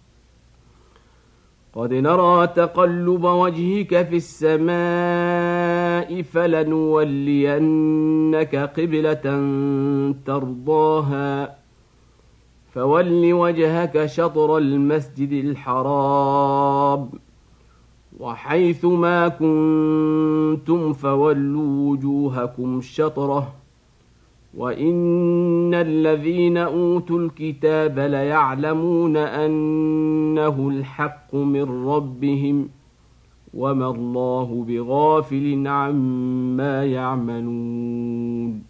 قد نرى تقلب وجهك في السماء فلنولينك قبلة ترضاها فول وجهك شطر المسجد الحرام وحيث ما كنتم فولوا وجوهكم شطره وإن الذين أوتوا الكتاب ليعلمون أنه الحق من ربهم وما الله بغافل عما يعملون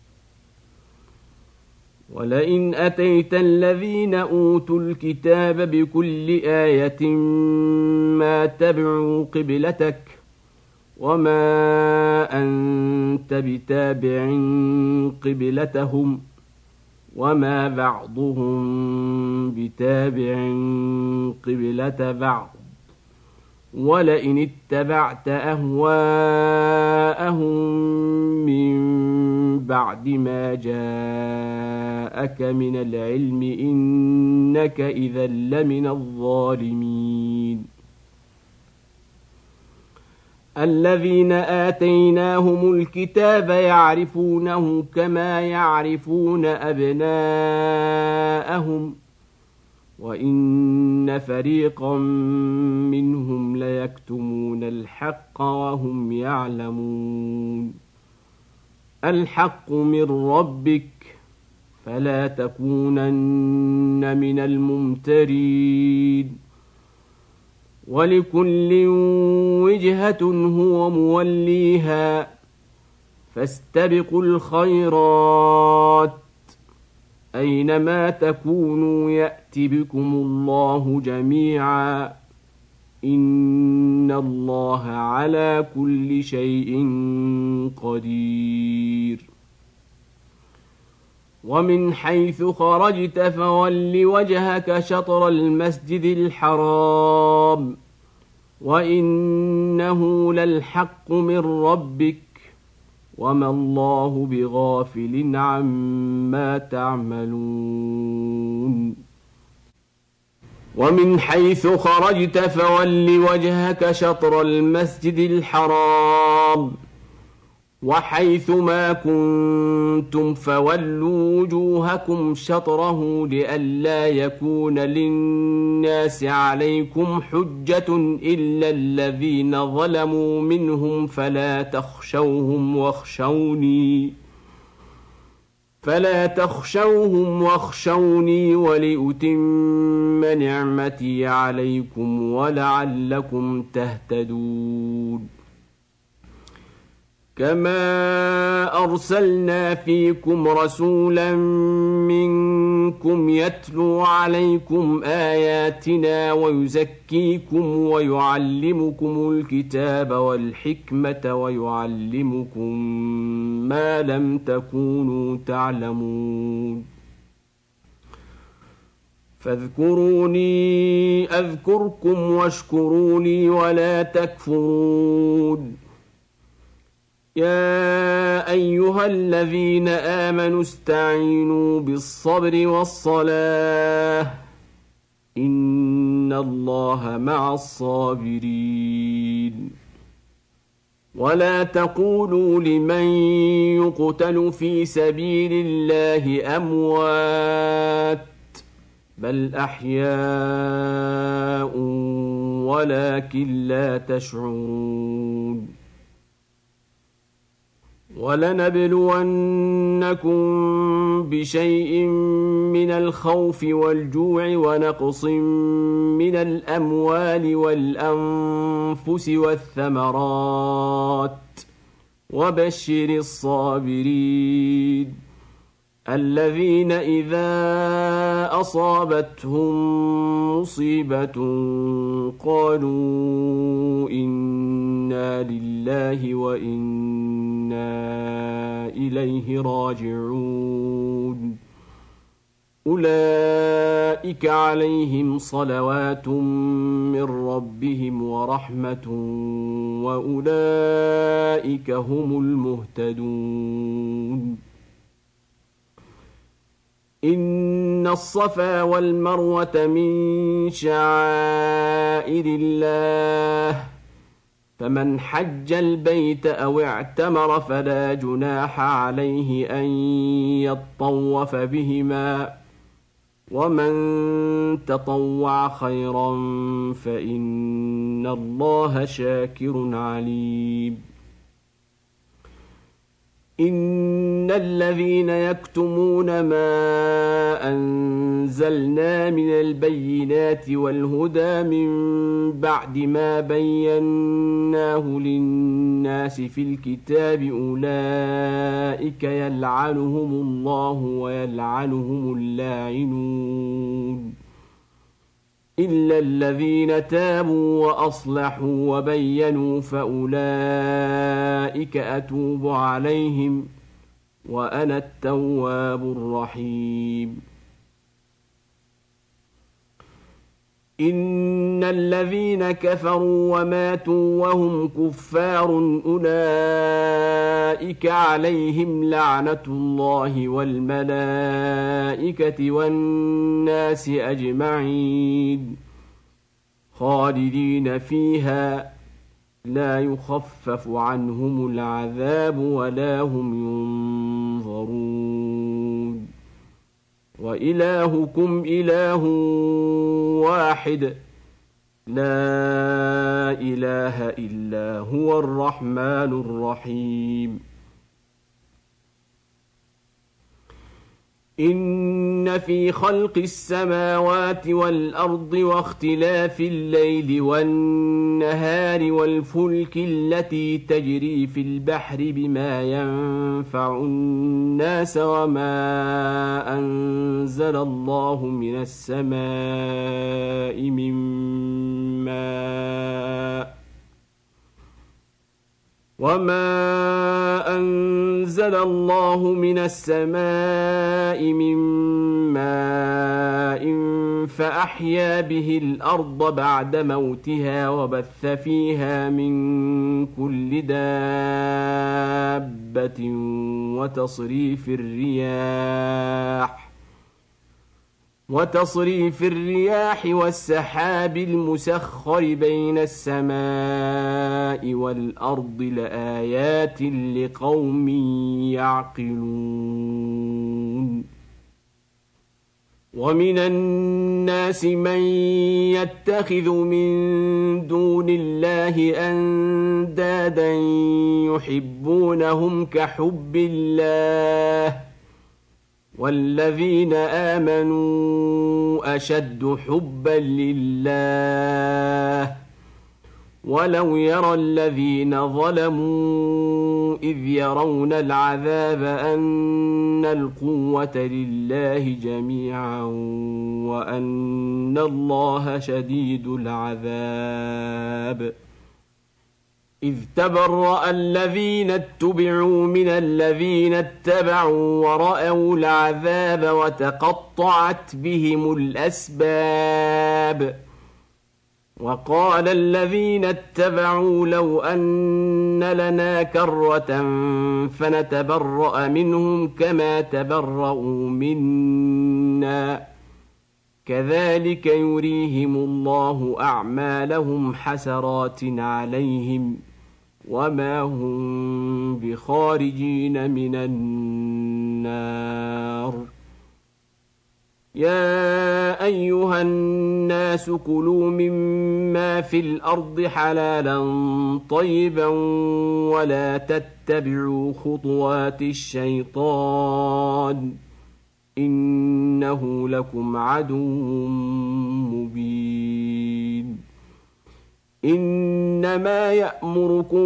ولئن أتيت الذين أوتوا الكتاب بكل آية ما تبعوا قبلتك وما أنت بتابع قبلتهم وما بعضهم بتابع قبلة بعض ولئن اتبعت أهواءهم من بعد ما جاءك من العلم إنك إذا لمن الظالمين الذين آتيناهم الكتاب يعرفونه كما يعرفون أبناءهم وإن فريقا منهم ليكتمون الحق وهم يعلمون الحق من ربك فلا تكونن من الممترين ولكل وجهة هو موليها فاستبقوا الخيرات أينما تكونوا يأت بكم الله جميعا إن الله على كل شيء قدير ومن حيث خرجت فول وجهك شطر المسجد الحرام وإنه للحق من ربك وما الله بغافل عما تعملون ومن حيث خرجت فول وجهك شطر المسجد الحرام وحيث ما كنتم فولوا وجوهكم شطره لئلا يكون للناس عليكم حجة إلا الذين ظلموا منهم فلا تخشوهم واخشوني ولأتم نعمتي عليكم ولعلكم تهتدون كما أرسلنا فيكم رسولا منكم يتلو عليكم آياتنا ويزكيكم ويعلمكم الكتاب والحكمة ويعلمكم ما لم تكونوا تعلمون فاذكروني أذكركم واشكروا لي ولا تكفرون يا أيها الذين آمنوا استعينوا بالصبر والصلاة إن الله مع الصابرين ولا تقولوا لمن يقتل في سبيل الله أموات بل أحياء ولكن لا تشعرون ولنبلونكم بشيء من الخوف والجوع ونقص من الأموال والأنفس والثمرات وبشر الصابرين الذين إذا أصابتهم مصيبة قالوا إنا لله وإنا إليه راجعون أولئك عليهم صلوات من ربهم ورحمة وأولئك هم المهتدون إن الصفا والمروة من شعائر الله فمن حج البيت أو اعتمر فلا جناح عليه أن يطوف بهما ومن تطوع خيرا فإن الله شاكر عليم إن الذين يكتمون ما أنزلنا من البينات والهدى من بعد ما بيناه للناس في الكتاب أولئك يلعنهم الله ويلعنهم اللاعنون إلا الذين تابوا وأصلحوا وبينوا فأولئك أتوب عليهم وأنا التواب الرحيم إن الذين كفروا وماتوا وهم كفار أولئك عليهم لعنة الله والملائكة والناس أجمعين خالدين فيها لا يخفف عنهم العذاب ولا هم ينظرون وإلهكم إله واحد لا إله إلا هو الرحمن الرحيم إن في خلق السماوات والأرض واختلاف الليل والنهار والفلك التي تجري في البحر بما ينفع الناس وما أنزل الله من السماء من ماء فأحيا به الأرض بعد موتها وبث فيها من كل دابة وتصريف الرياح والسحاب المسخر بين السماء والأرض لآيات لقوم يعقلون ومن الناس من يتخذ من دون الله أندادا يحبونهم كحب الله والذين آمنوا أشد حبا لله ولو يرى الذين ظلموا إذ يرون العذاب أن القوة لله جميعا وأن الله شديد العذاب إذ تبرأ الذين اتبعوا من الذين اتبعوا ورأوا العذاب وتقطعت بهم الأسباب وقال الذين اتبعوا لو أن لنا كرة فنتبرأ منهم كما تبرأوا منا كذلك يريهم الله أعمالهم حسرات عليهم وما هم بخارجين من النار يا أيها الناس كلوا مما في الأرض حلالا طيبا ولا تتبعوا خطوات الشيطان إنه لكم عدو مبين إنما يأمركم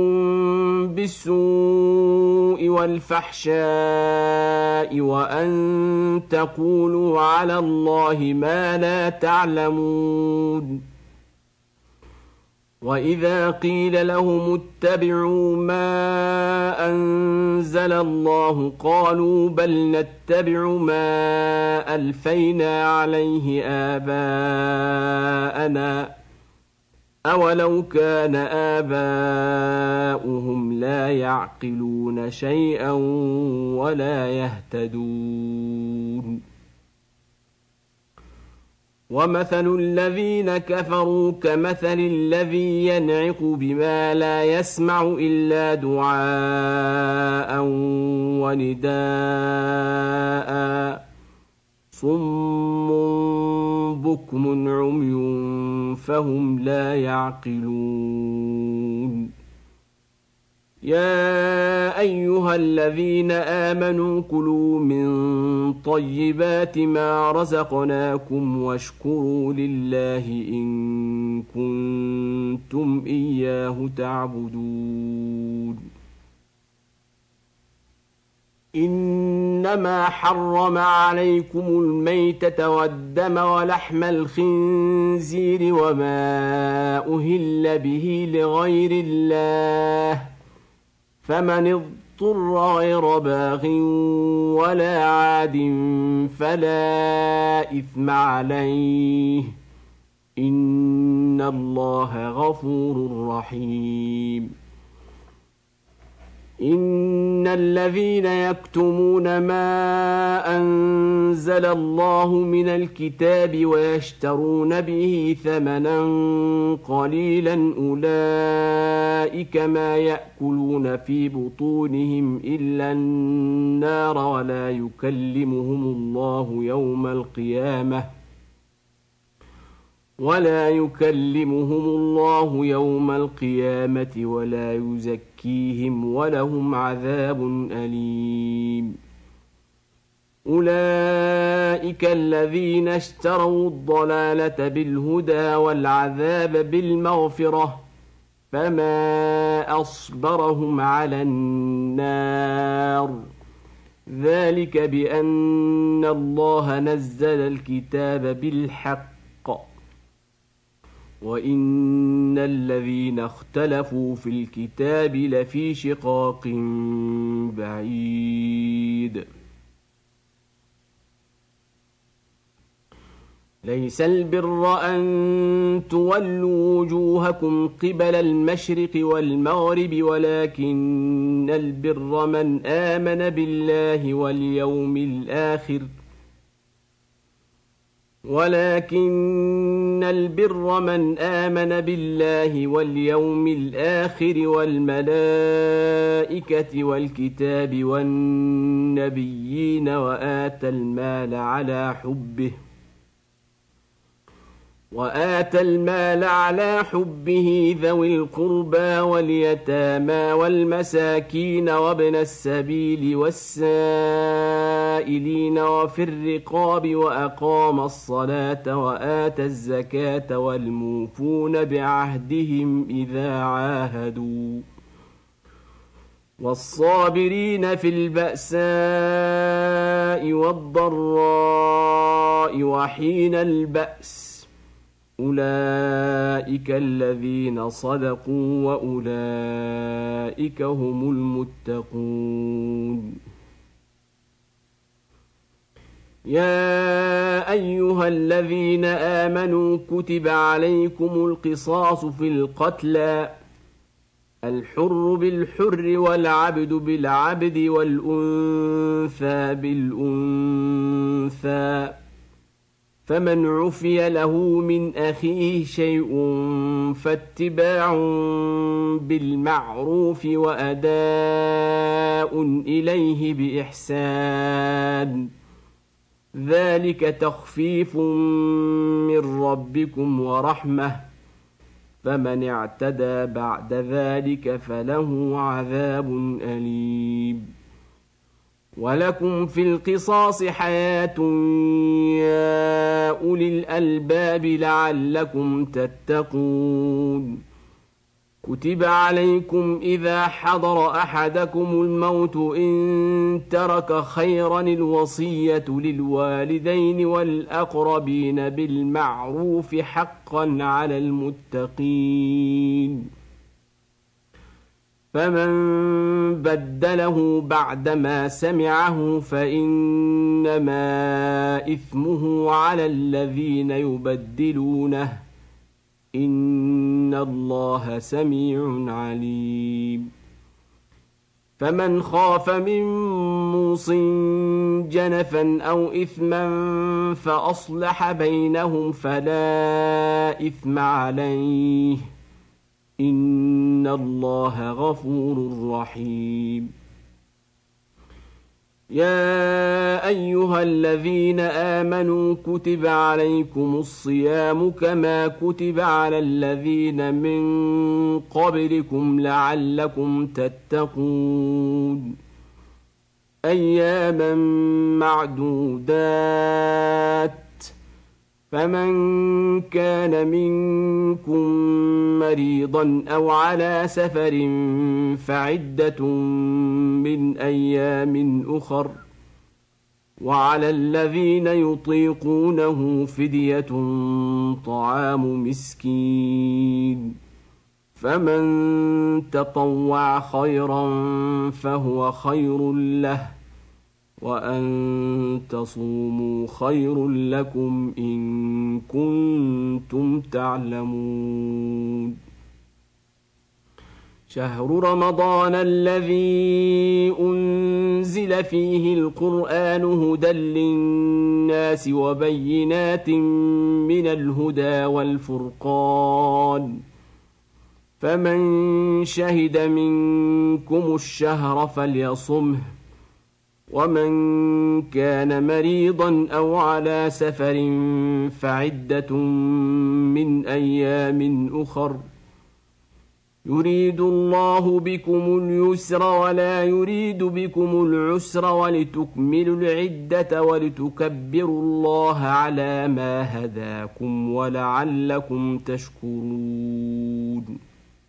بالسوء والفحشاء وأن تقولوا على الله ما لا تعلمون وإذا قيل لهم اتبعوا ما أنزل الله قالوا بل نتبع ما ألفينا عليه آباءنا أولو كان آباؤهم لا يعقلون شيئا ولا يهتدون ومثل الذين كفروا كمثل الذي ينعق بما لا يسمع إلا دعاء ونداء صم بكم عمي فهم لا يعقلون يا أيها الذين آمنوا كلوا من طيبات ما رزقناكم واشكروا لله إن كنتم إياه تعبدون إنما حرم عليكم الميتة والدم ولحم الخنزير وما أهل به لغير الله فمن اضطر غير باغ ولا عاد فلا إثم عليه إن الله غفور رحيم إن الذين يكتمون ما أنزل الله من الكتاب ويشترون به ثمنا قليلا أولئك ما يأكلون في بطونهم إلا النار ولا يكلمهم الله يوم القيامة ولا يزكيهم ولهم عذاب أليم أولئك الذين اشتروا الضلالة بالهدى والعذاب بالمغفرة فما أصبرهم على النار ذلك بأن الله نزل الكتاب بالحق وإن الذين اختلفوا في الكتاب لفي شقاق بعيد ليس البر أن تولوا وجوهكم قبل المشرق والمغرب ولكن البر من آمن بالله واليوم الآخر والملائكة والكتاب والنبيين وآتى المال على حبه ذوي القربى واليتامى والمساكين وابن السبيل والسائلين وفي الرقاب وأقام الصلاة وآتى الزكاة والموفون بعهدهم إذا عاهدوا والصابرين في البأساء والضراء وحين البأس أولئك الذين صدقوا وأولئك هم المتقون يا أيها الذين آمنوا كتب عليكم القصاص في القتلى الحر بالحر والعبد بالعبد والأنثى بالأنثى فمن عفي له من أخيه شيء فاتباع بالمعروف وأداء إليه بإحسان ذلك تخفيف من ربكم ورحمة فمن اعتدى بعد ذلك فله عذاب أليم ولكم في القصاص حياة يا أولي الألباب لعلكم تتقون كتب عليكم إذا حضر أحدكم الموت إن ترك خيرا الوصية للوالدين والأقربين بالمعروف حقا على المتقين فمن بدله بعدما سمعه فإنما إثمه على الذين يبدلونه إن الله سميع عليم فمن خاف من موص جنفا أو إثما فأصلح بينهم فلا إثم عليه إن الله غفور رحيم يا أيها الذين آمنوا كتب عليكم الصيام كما كتب على الذين من قبلكم لعلكم تتقون أياما معدودات فمن كان منكم مريضا أو على سفر فعدة من أيام أخر وعلى الذين يطيقونه فدية طعام مسكين فمن تطوع خيرا فهو خير له وأن تصوموا خير لكم إن كنتم تعلمون شهر رمضان الذي أنزل فيه القرآن هدى للناس وبينات من الهدى والفرقان فمن شهد منكم الشهر فليصمه ومن كان مريضا أو على سفر فعدة من أيام أخر يريد الله بكم اليسر ولا يريد بكم العسر ولتكملوا العدة ولتكبروا الله على ما هداكم ولعلكم تشكرون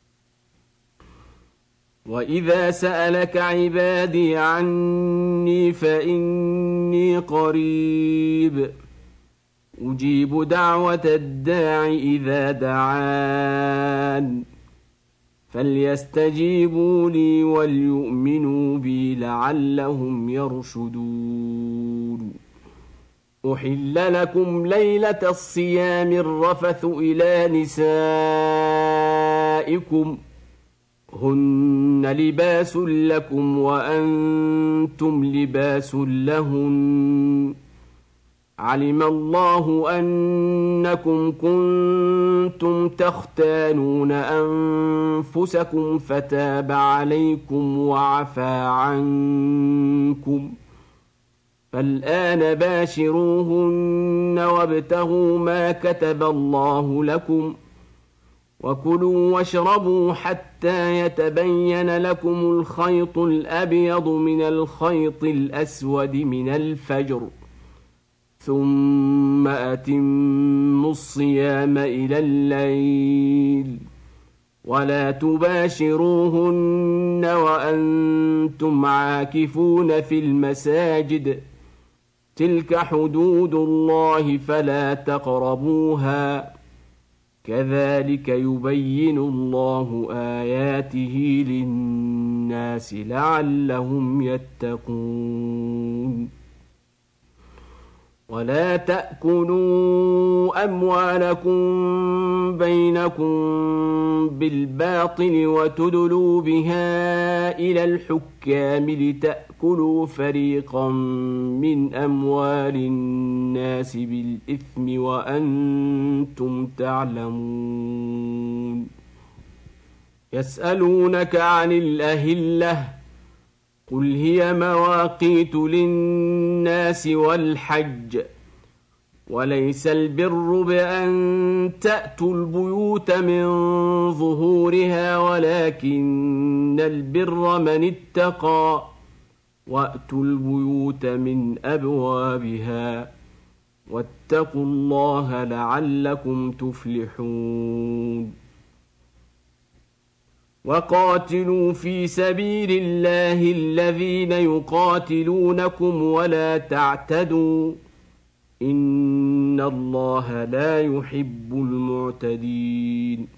وإذا سألك عبادي عني فإني قريب أجيب دعوة الداع إذا دعان فليستجيبوا لي وليؤمنوا بي لعلهم يرشدون أحل لكم ليلة الصيام الرفث إلى نسائكم هن لباس لكم وأنتم لباس لهن علم الله أنكم كنتم تختانون أنفسكم فتاب عليكم وعفى عنكم فالآن باشروهن وابتغوا ما كتب الله لكم وكلوا واشربوا حتى يتبين لكم الخيط الأبيض من الخيط الأسود من الفجر ثم أتموا الصيام إلى الليل ولا تباشروهن وأنتم عاكفون في المساجد تلك حدود الله فلا تقربوها كذلك يبين الله آياته للناس لعلهم يتقون ولا تأكلوا أموالكم بينكم بالباطل وتدلوا بها إلى الحكام لتأكلوا فريقا من أموال الناس بالإثم وأنتم تعلمون يسألونك عن الأهلة قل هي مواقيت للناس والحج وليس البر بأن تأتوا البيوت من ظهورها ولكن البر من اتقى وأتوا البيوت من أبوابها واتقوا الله لعلكم تفلحون وقاتلوا في سبيل الله الذين يقاتلونكم ولا تعتدوا إن الله لا يحب المعتدين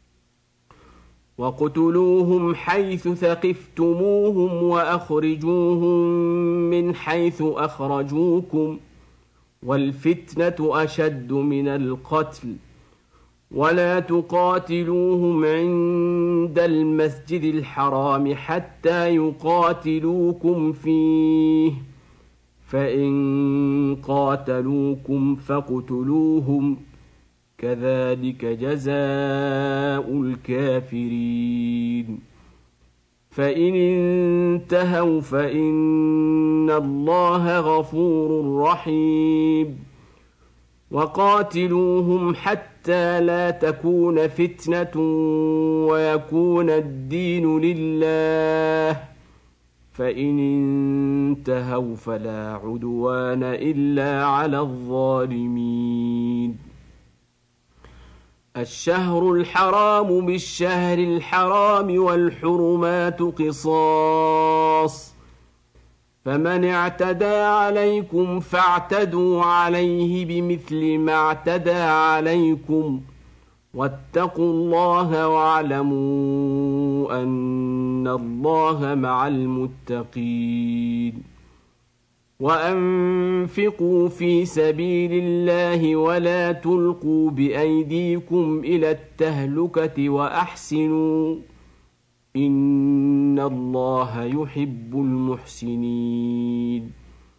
وقتلوهم حيث ثقفتموهم وأخرجوهم من حيث أخرجوكم والفتنة أشد من القتل ولا تقاتلوهم عند المسجد الحرام حتى يقاتلوكم فيه فإن قاتلوكم فاقتلوهم كذلك جزاء الكافرين فإن انتهوا فإن الله غفور رحيم وقاتلوهم حتى لا تكون فتنة ويكون الدين لله فإن انتهوا فلا عدوان إلا على الظالمين الشهر الحرام بالشهر الحرام والحرمات قصاص فمن اعتدى عليكم فاعتدوا عليه بمثل ما اعتدى عليكم واتقوا الله واعلموا أن الله مع المتقين وأنفقوا في سبيل الله ولا تلقوا بأيديكم إلى التهلكة وأحسنوا إن الله يحب المحسنين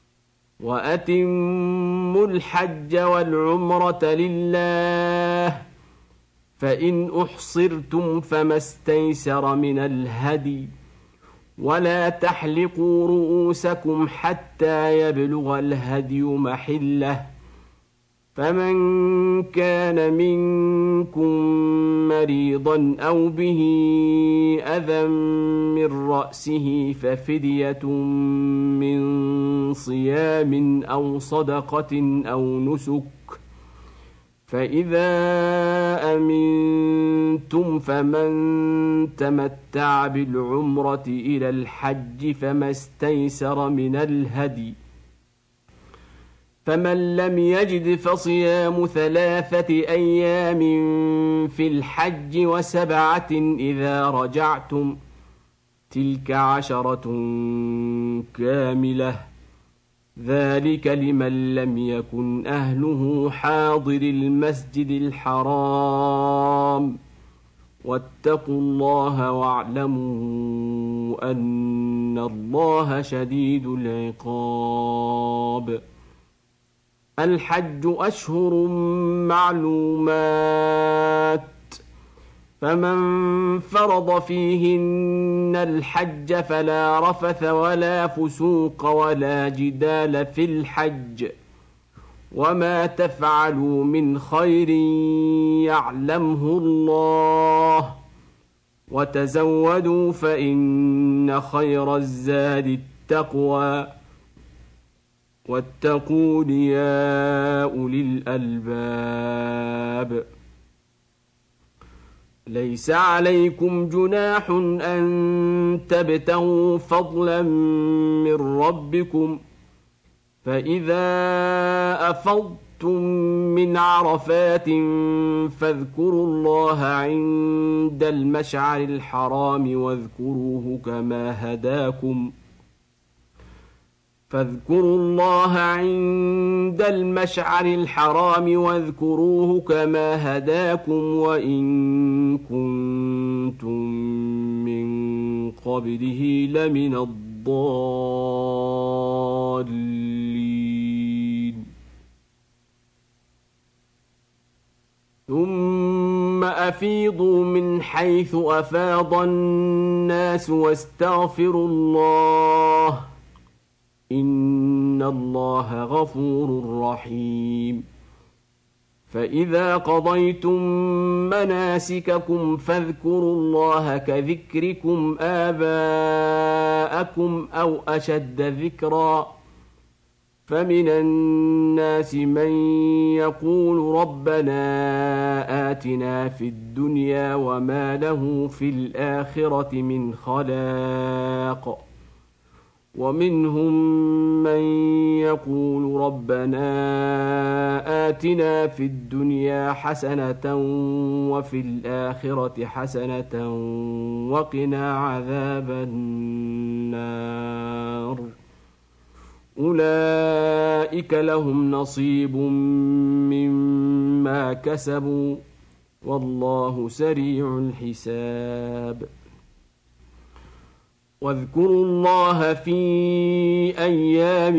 وأتموا الحج والعمرة لله فإن أحصرتم فما استيسر من الهدي ولا تحلقوا رؤوسكم حتى يبلغ الهدي محله فمن كان منكم مريضا أو به أذى من رأسه ففدية من صيام أو صدقة أو نسك فإذا أمنتم فمن تمتع بالعمرة إلى الحج فما استيسر من الهدي فمن لم يجد فصيام 3 أيام في الحج و7 إذا رجعتم تلك 10 كاملة ذلك لمن لم يكن أهله حاضر المسجد الحرام واتقوا الله واعلموا أن الله شديد العقاب الحج أشهر معلومات فمن فرض فيهن الحج فلا رفث ولا فسوق ولا جدال في الحج وما تفعلوا من خير يعلمه الله وتزودوا فإن خير الزاد التقوى واتقون يا أولي الألباب ليس عليكم جناح أن تبتغوا فضلا من ربكم فإذا أفضتم من عرفات فاذكروا الله عند المشعر الحرام واذكروه كما هداكم وإن كنتم من قبله لمن الضالين ثم أفيضوا من حيث أفاض الناس واستغفروا الله إن الله غفور رحيم فإذا قضيتم مناسككم فاذكروا الله كذكركم آباءكم أو أشد ذكرا فمن الناس من يقول ربنا آتنا في الدنيا وما له في الآخرة من خلاق ومنهم من يقول ربنا آتنا في الدنيا حسنة وفي الآخرة حسنة وقنا عذاب النار أولئك لهم نصيب مما كسبوا والله سريع الحساب واذكروا الله في أيام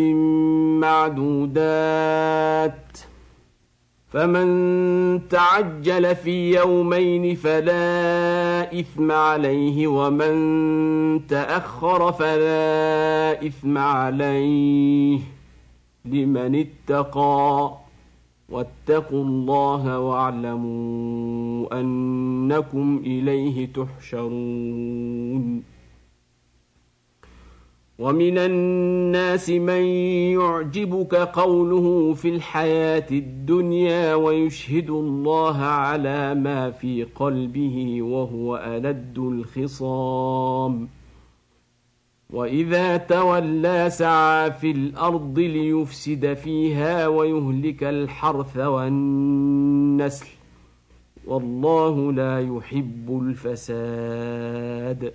معدودات فمن تعجل في يومين فلا إثم عليه ومن تأخر فلا إثم عليه لمن اتقى واتقوا الله واعلموا أنكم إليه تحشرون ومن الناس من يعجبك قوله في الحياة الدنيا ويشهد الله على ما في قلبه وهو ألد الخصام وإذا تولى سعى في الأرض ليفسد فيها ويهلك الحرث والنسل والله لا يحب الفساد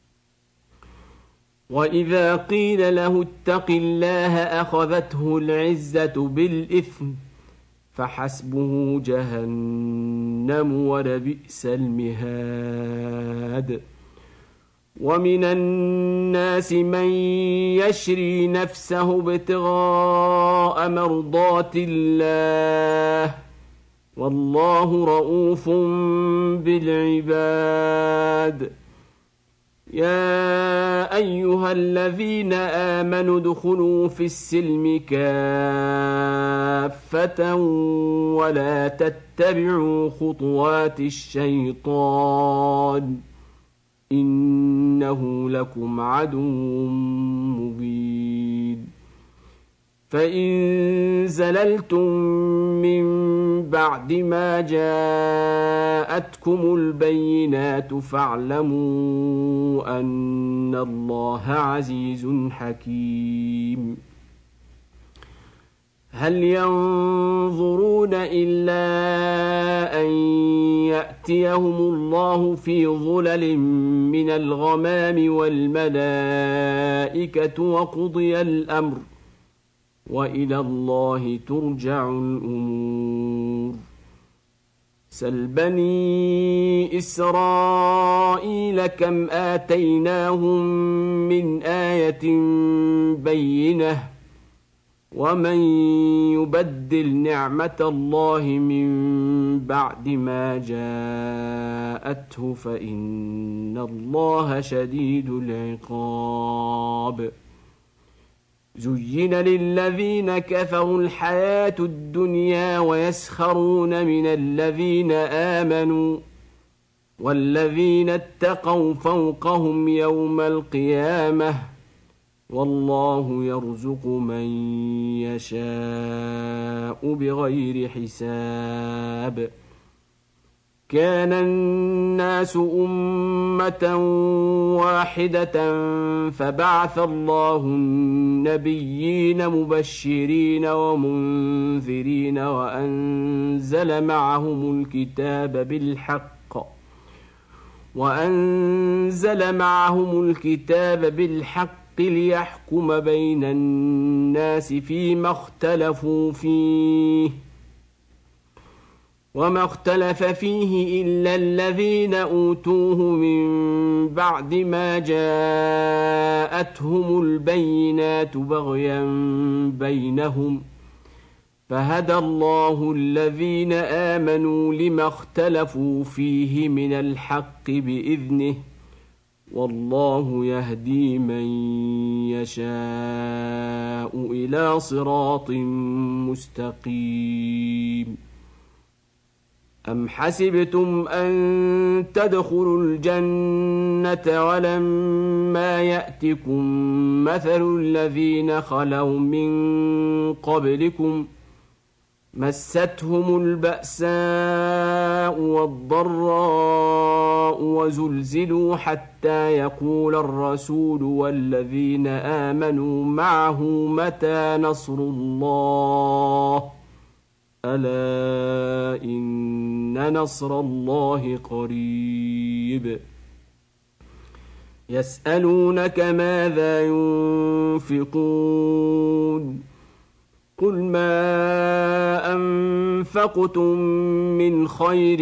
وإذا قيل له اتق الله أخذته العزة بالإثم فحسبه جهنم ولبئس المهاد ومن الناس من يشري نفسه ابتغاء مرضات الله والله رؤوف بالعباد يا أيها الذين آمنوا ادخلوا في السلم كافة ولا تتبعوا خطوات الشيطان إنه لكم عدو مبين فإن زللتم من بعد ما جاءتكم البينات فاعلموا أن الله عزيز حكيم هل ينظرون إلا أن يأتيهم الله في ظلل من الغمام والملائكة وقضي الأمر وإلى الله ترجع الأمور سل بني إسرائيل كم آتيناهم من آية بينة ومن يبدل نعمة الله من بعد ما جاءته فإن الله شديد العقاب زين للذين كفروا الحياة الدنيا ويسخرون من الذين آمنوا والذين اتقوا فوقهم يوم القيامة والله يرزق من يشاء بغير حساب كان الناس أمة واحدة فبعث الله النبيين مبشرين ومنذرين وأنزل معهم الكتاب بالحق ليحكم بين الناس فيما اختلفوا فيه وما اختلف فيه إلا الذين أوتوه من بعد ما جاءتهم البينات بغيا بينهم فهدى الله الذين آمنوا لما اختلفوا فيه من الحق بإذنه والله يهدي من يشاء إلى صراط مستقيم أم حسبتم أن تدخلوا الجنة ولما يأتكم مثل الذين خلوا من قبلكم مستهم البأساء والضراء وزلزلوا حتى يقول الرسول والذين آمنوا معه متى نصر الله ألا إن نصر الله قريب يسألونك ماذا ينفقون قل ما أنفقتم من خير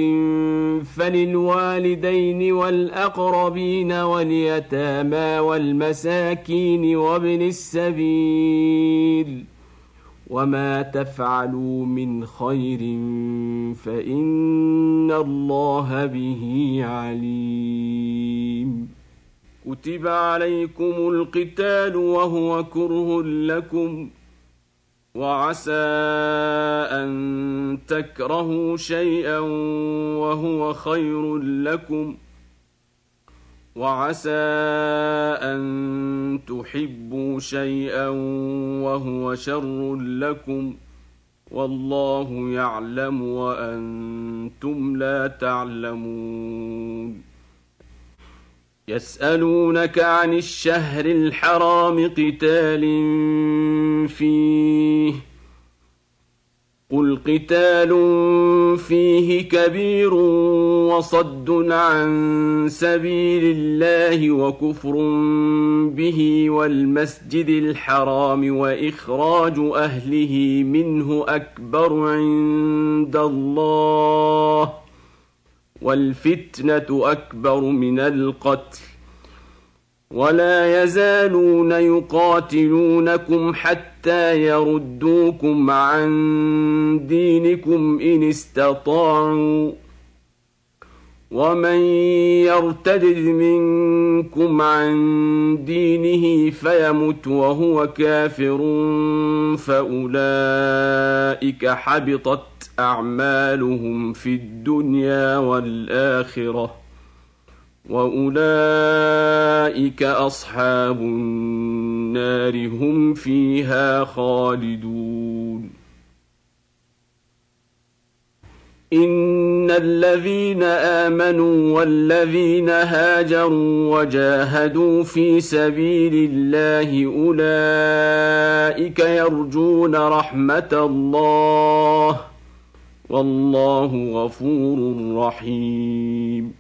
فللوالدين والأقربين واليتامى والمساكين وابن السبيل وما تفعلوا من خير فإن الله به عليم كتب عليكم القتال وهو كره لكم وعسى أن تكرهوا شيئا وهو خير لكم وعسى أن تحبوا شيئا وهو شر لكم والله يعلم وأنتم لا تعلمون يسألونك عن الشهر الحرام قتال فيه قل قتال فيه كبير وصد عن سبيل الله وكفر به والمسجد الحرام وإخراج أهله منه أكبر عند الله والفتنة أكبر من القتل ولا يزالون يقاتلونكم حتى يردوكم عن دينكم إن استطاعوا ومن يرتد منكم عن دينه فيمت وهو كافر فأولئك حبطت أعمالهم في الدنيا والآخرة وأولئك أصحاب النار هم فيها خالدون إن الذين آمنوا والذين هاجروا وجاهدوا في سبيل الله أولئك يرجون رحمة الله والله غفور رحيم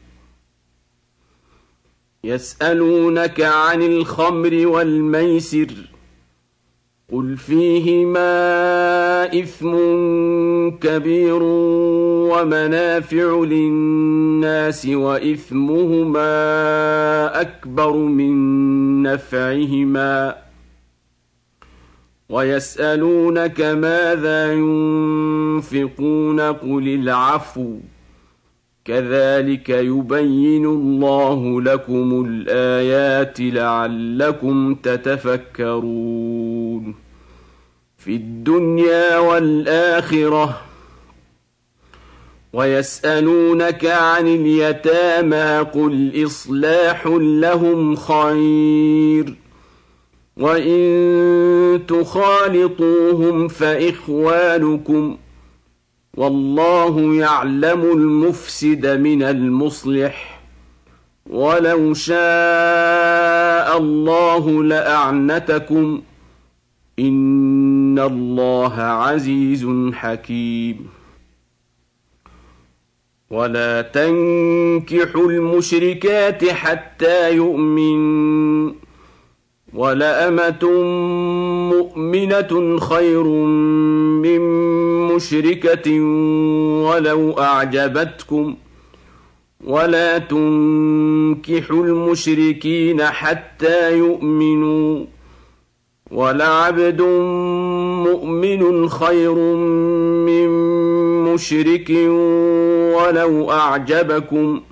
يسألونك عن الخمر والميسر قل فيهما إثم كبير ومنافع للناس وإثمهما أكبر من نفعهما ويسألونك ماذا ينفقون قل العفو كذلك يبين الله لكم الآيات لعلكم تتفكرون في الدنيا والآخرة ويسألونك عن اليتامى قل إصلاح لهم خير وإن تخالطوهم فإخوانكم والله يعلم المفسد من المصلح ولو شاء الله لأعنتكم إن الله عزيز حكيم ولا تنكحوا المشركات حتى يؤمنوا ولأمة مؤمنة خير من مشركة ولو أعجبتكم ولا تنكحوا المشركين حتى يؤمنوا ولعبد مؤمن خير من مشرك ولو أعجبكم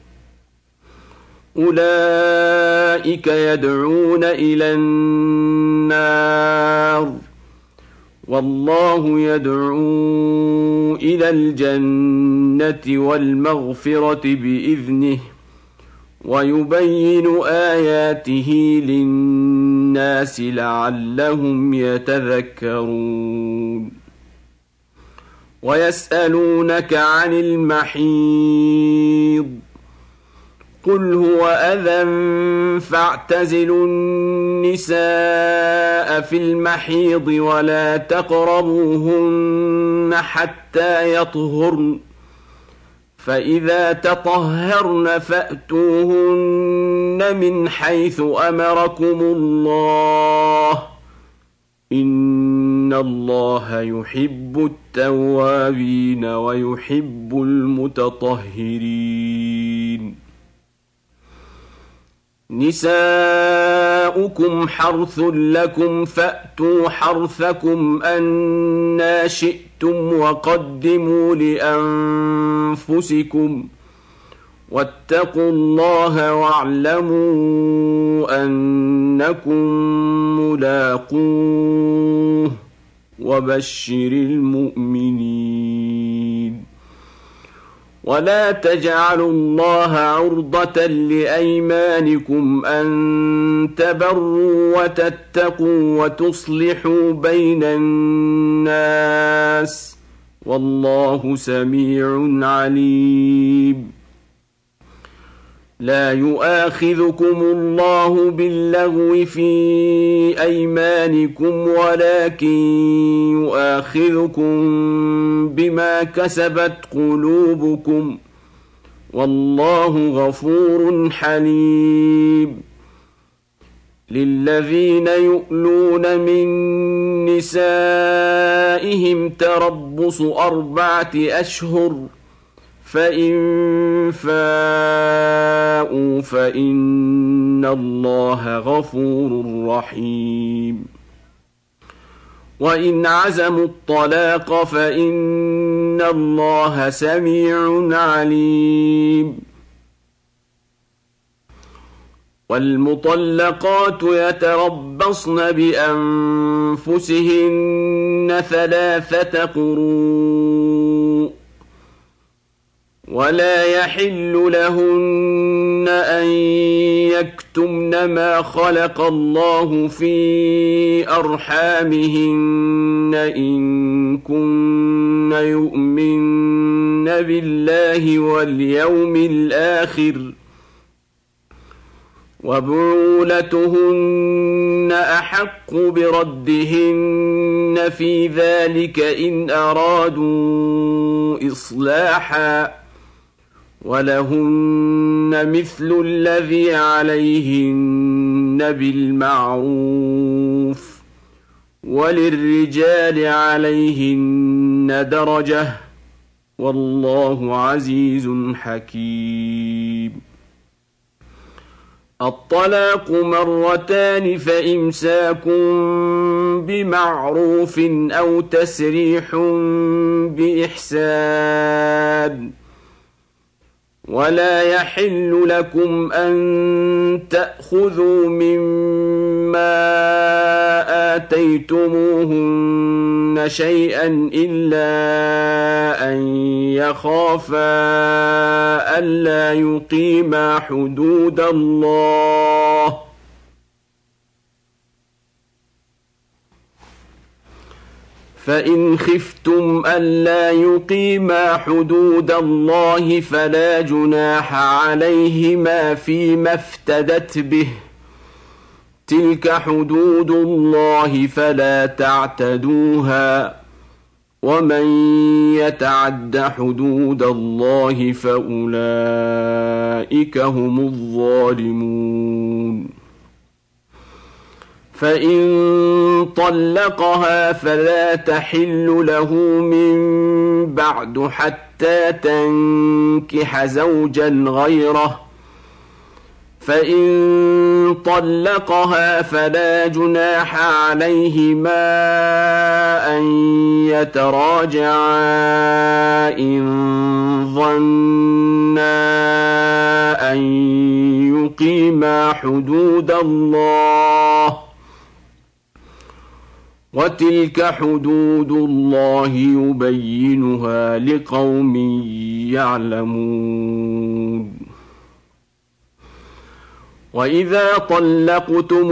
أولئك يدعون إلى النار والله يدعو إلى الجنة والمغفرة بإذنه ويبين آياته للناس لعلهم يتذكرون ويسألونك عن المحيض قل هو أذى فاعتزلوا النساء في المحيض ولا تقربوهن حتى يطهرن فإذا تطهرن فأتوهن من حيث أمركم الله إن الله يحب التوابين ويحب المتطهرين نساؤكم حرث لكم فأتوا حرثكم أنى شئتم وقدموا لأنفسكم واتقوا الله واعلموا أنكم ملاقوه وبشر المؤمنين ولا تجعلوا الله عرضة لأيمانكم أن تبروا وتتقوا وتصلحوا بين الناس والله سميع عليم لا يؤاخذكم الله باللغو في أيمانكم ولكن يؤاخذكم بما كسبت قلوبكم والله غفور حليم للذين يؤلون من نسائهم تربص 4 أشهر فإن فاءوا فإن الله غفور رحيم وإن عزموا الطلاق فإن الله سميع عليم والمطلقات يتربصن بأنفسهن 3 قروء ولا يحل لهن أن يكتمن ما خلق الله في أرحامهن إن كن يؤمن بالله واليوم الآخر وبعولتهن أحق بردهن في ذلك إن أرادوا إصلاحا ولهن مثل الذي عليهن بالمعروف وللرجال عليهن درجة والله عزيز حكيم الطلاق 2 فإمساك بمعروف أو تسريح بإحسان ولا يحل لكم أن تأخذوا مما آتيتموهن شيئا إلا أن يخافا ألا يقيما حدود الله فإن خفتم ألا يقيما حدود الله فلا جناح عليهما فيما افتدت به تلك حدود الله فلا تعتدوها ومن يتعد حدود الله فأولئك هم الظالمون فإن طلقها فلا تحل له من بعد حتى تنكح زوجا غيره فإن طلقها فلا جناح عليهما أن يتراجعا إن ظنا أن يقيما حدود الله وتلك حدود الله يبينها لقوم يعلمون. وإذا طلقتم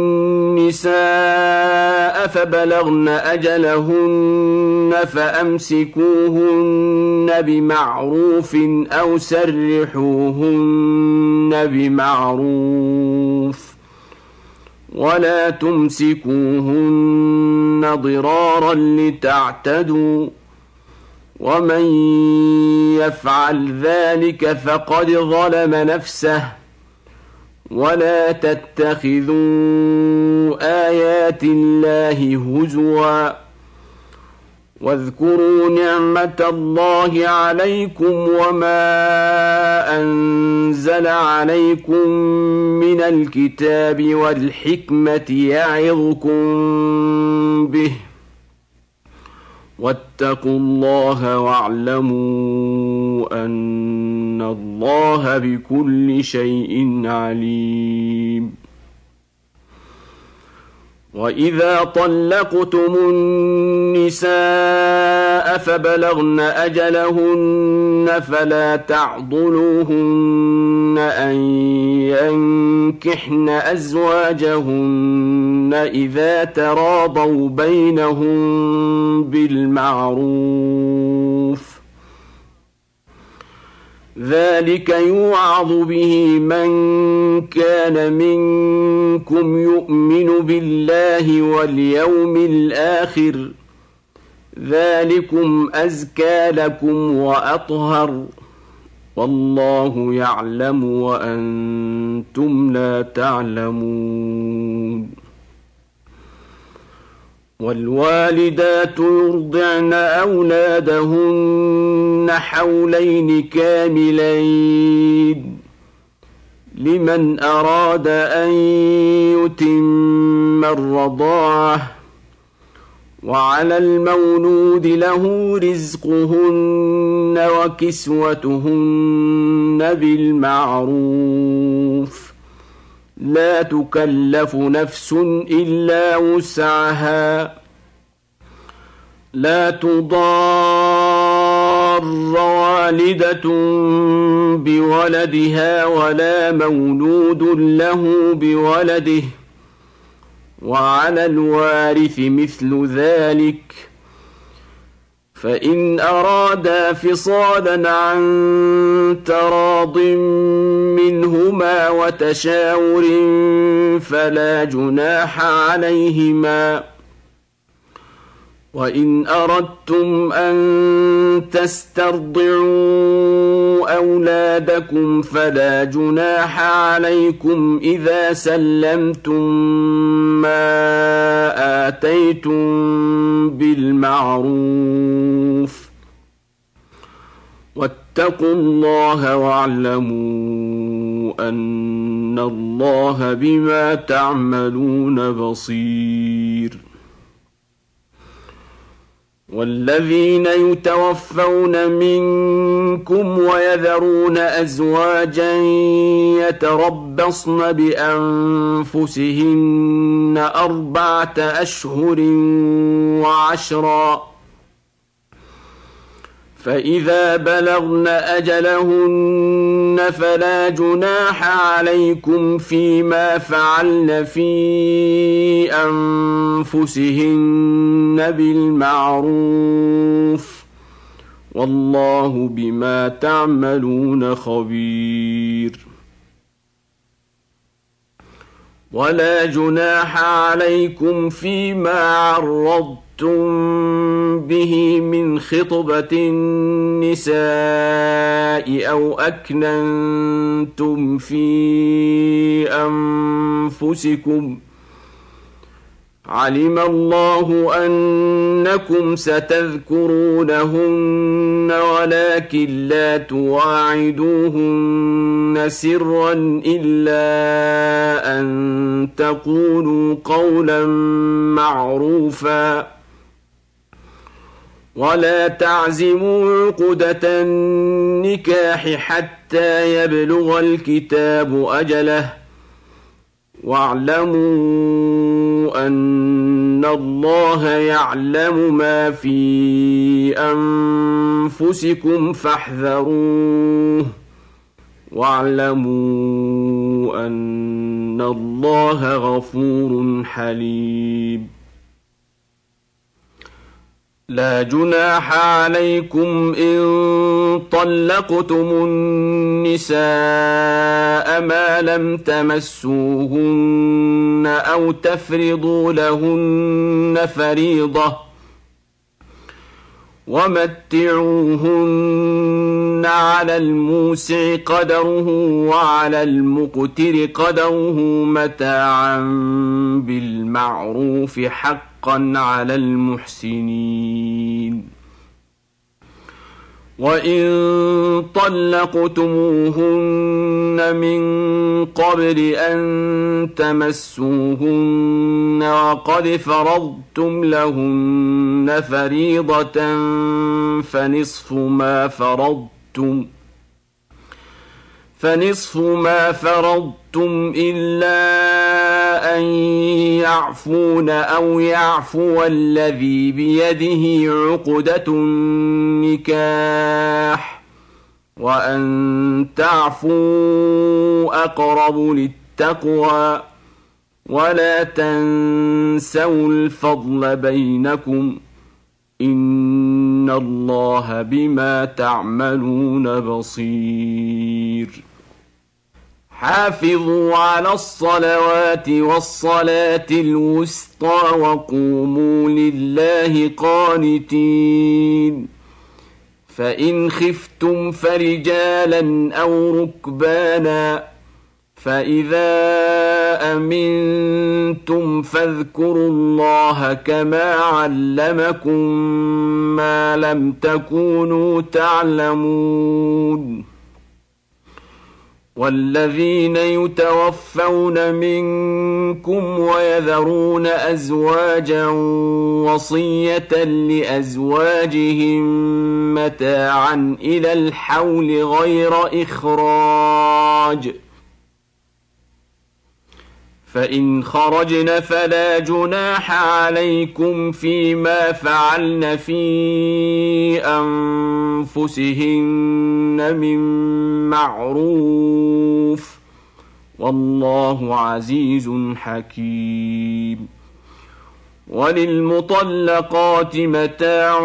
النساء فبلغن أجلهن فأمسكوهن بمعروف أو سرحوهن بمعروف ولا تمسكوهن ضرارا لتعتدوا ومن يفعل ذلك فقد ظلم نفسه ولا تتخذوا آيات الله هزوا واذكروا نعمة الله عليكم وما أنزل عليكم من الكتاب والحكمة يعظكم به واتقوا الله واعلموا أن الله بكل شيء عليم. وإذا طلقتم النساء فبلغن أجلهن فلا تعضلوهن أن ينكحن أزواجهن إذا تراضوا بينهم بالمعروف ذلك يوعظ به من كان منكم يؤمن بالله واليوم الآخر ذلكم أزكى لكم وأطهر والله يعلم وأنتم لا تعلمون. والوالدات يرضعن أولادهن حولين كاملين لمن أراد أن يتم الرضاعة وعلى المولود له رزقهن وكسوتهن بالمعروف لا تكلف نفس إلا وسعها لا تضار والدة بولدها ولا مولود له بولده وعلى الوارث مثل ذلك فإن أرادا فصالا عن تراض منهما وتشاور فلا جناح عليهما. وإن أردتم أن تسترضعوا أولادكم فلا جناح عليكم إذا سلمتم ما آتيتم بالمعروف واتقوا الله واعلموا أن الله بما تعملون بصير. والذين يتوفون منكم ويذرون أزواجا يتربصن بأنفسهن 4 أشهر وعشرا فإذا بلغن أجلهن فلا جناح عليكم فيما فعلن في أنفسهن بالمعروف والله بما تعملون خبير. ولا جناح عليكم فيما عرضتم به من خطبة النساء أو أكننتم في أنفسكم علم الله أنكم ستذكرونهن ولكن لا تواعدوهن سرا إلا أن تقولوا قولا معروفا ولا تعزموا عقدة النكاح حتى يبلغ الكتاب أجله واعلموا أن إن الله يعلم ما في أنفسكم فاحذروه واعلموا أن الله غفور حليم. لا جناح عليكم إن طلقتم النساء ما لم تمسوهن أو تفرضوا لهن فريضة ومتعوهن على الموسع قدره وعلى المقتر قدره متاعا بالمعروف حقا على المحسنين. وإن طلقتموهن من قبل أن تمسوهن وقد فرضتم لهن فريضة فنصف ما فرضتم إلا أن يعفون أو يعفو الذي بيده عقدة النكاح وأن تعفوا أقرب للتقوى ولا تنسوا الفضل بينكم إن الله بما تعملون بصير. حافظوا على الصلوات والصلاة الوسطى وقوموا لله قانتين. فإن خفتم فرجالا أو ركبانا فإذا أمنتم فاذكروا الله كما علمكم ما لم تكونوا تعلمون. والذين يتوفون منكم ويذرون أزواجا وصية لأزواجهم متاعا إلى الحول غير إخراج فإن خرجن فلا جناح عليكم فيما فعلن في أنفسهن من معروف والله عزيز حكيم. وللمطلقات متاع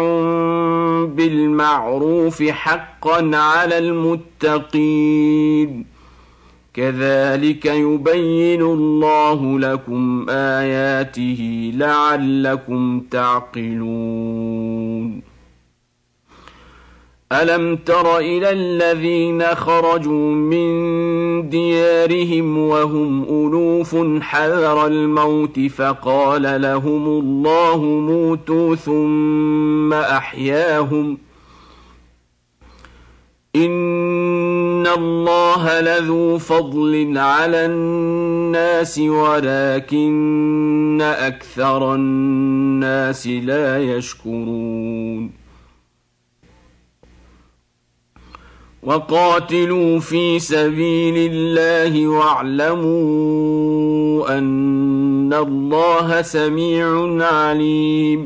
بالمعروف حقا على المتقين كذلك يبين الله لكم آياته لعلكم تعقلون. ألم تر إلى الذين خرجوا من ديارهم وهم ألوف حذر الموت فقال لهم الله موتوا ثم أحياهم إن الله لذو فضل على الناس ولكن أكثر الناس لا يشكرون. وقاتلوا في سبيل الله واعلموا أن الله سميع عليم.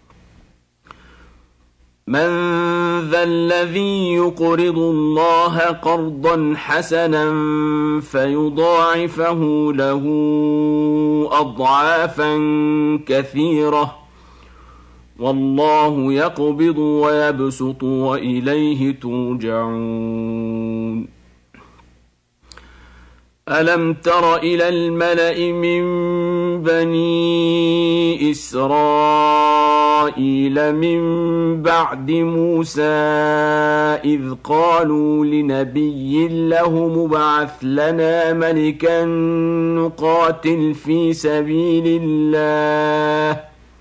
من ذا الذي يقرض الله قرضا حسنا فيضاعفه له أضعافا كثيرة والله يقبض ويبسط وإليه ترجعون. ألم تر إلى الملأ من بني إسرائيل من بعد موسى إذ قالوا لنبي له مبعث لنا ملكا نقاتل في سبيل الله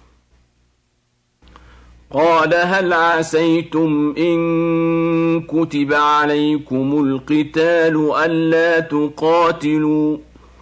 قال هل عسيتم إن كتب عليكم القتال ألا تقاتلوا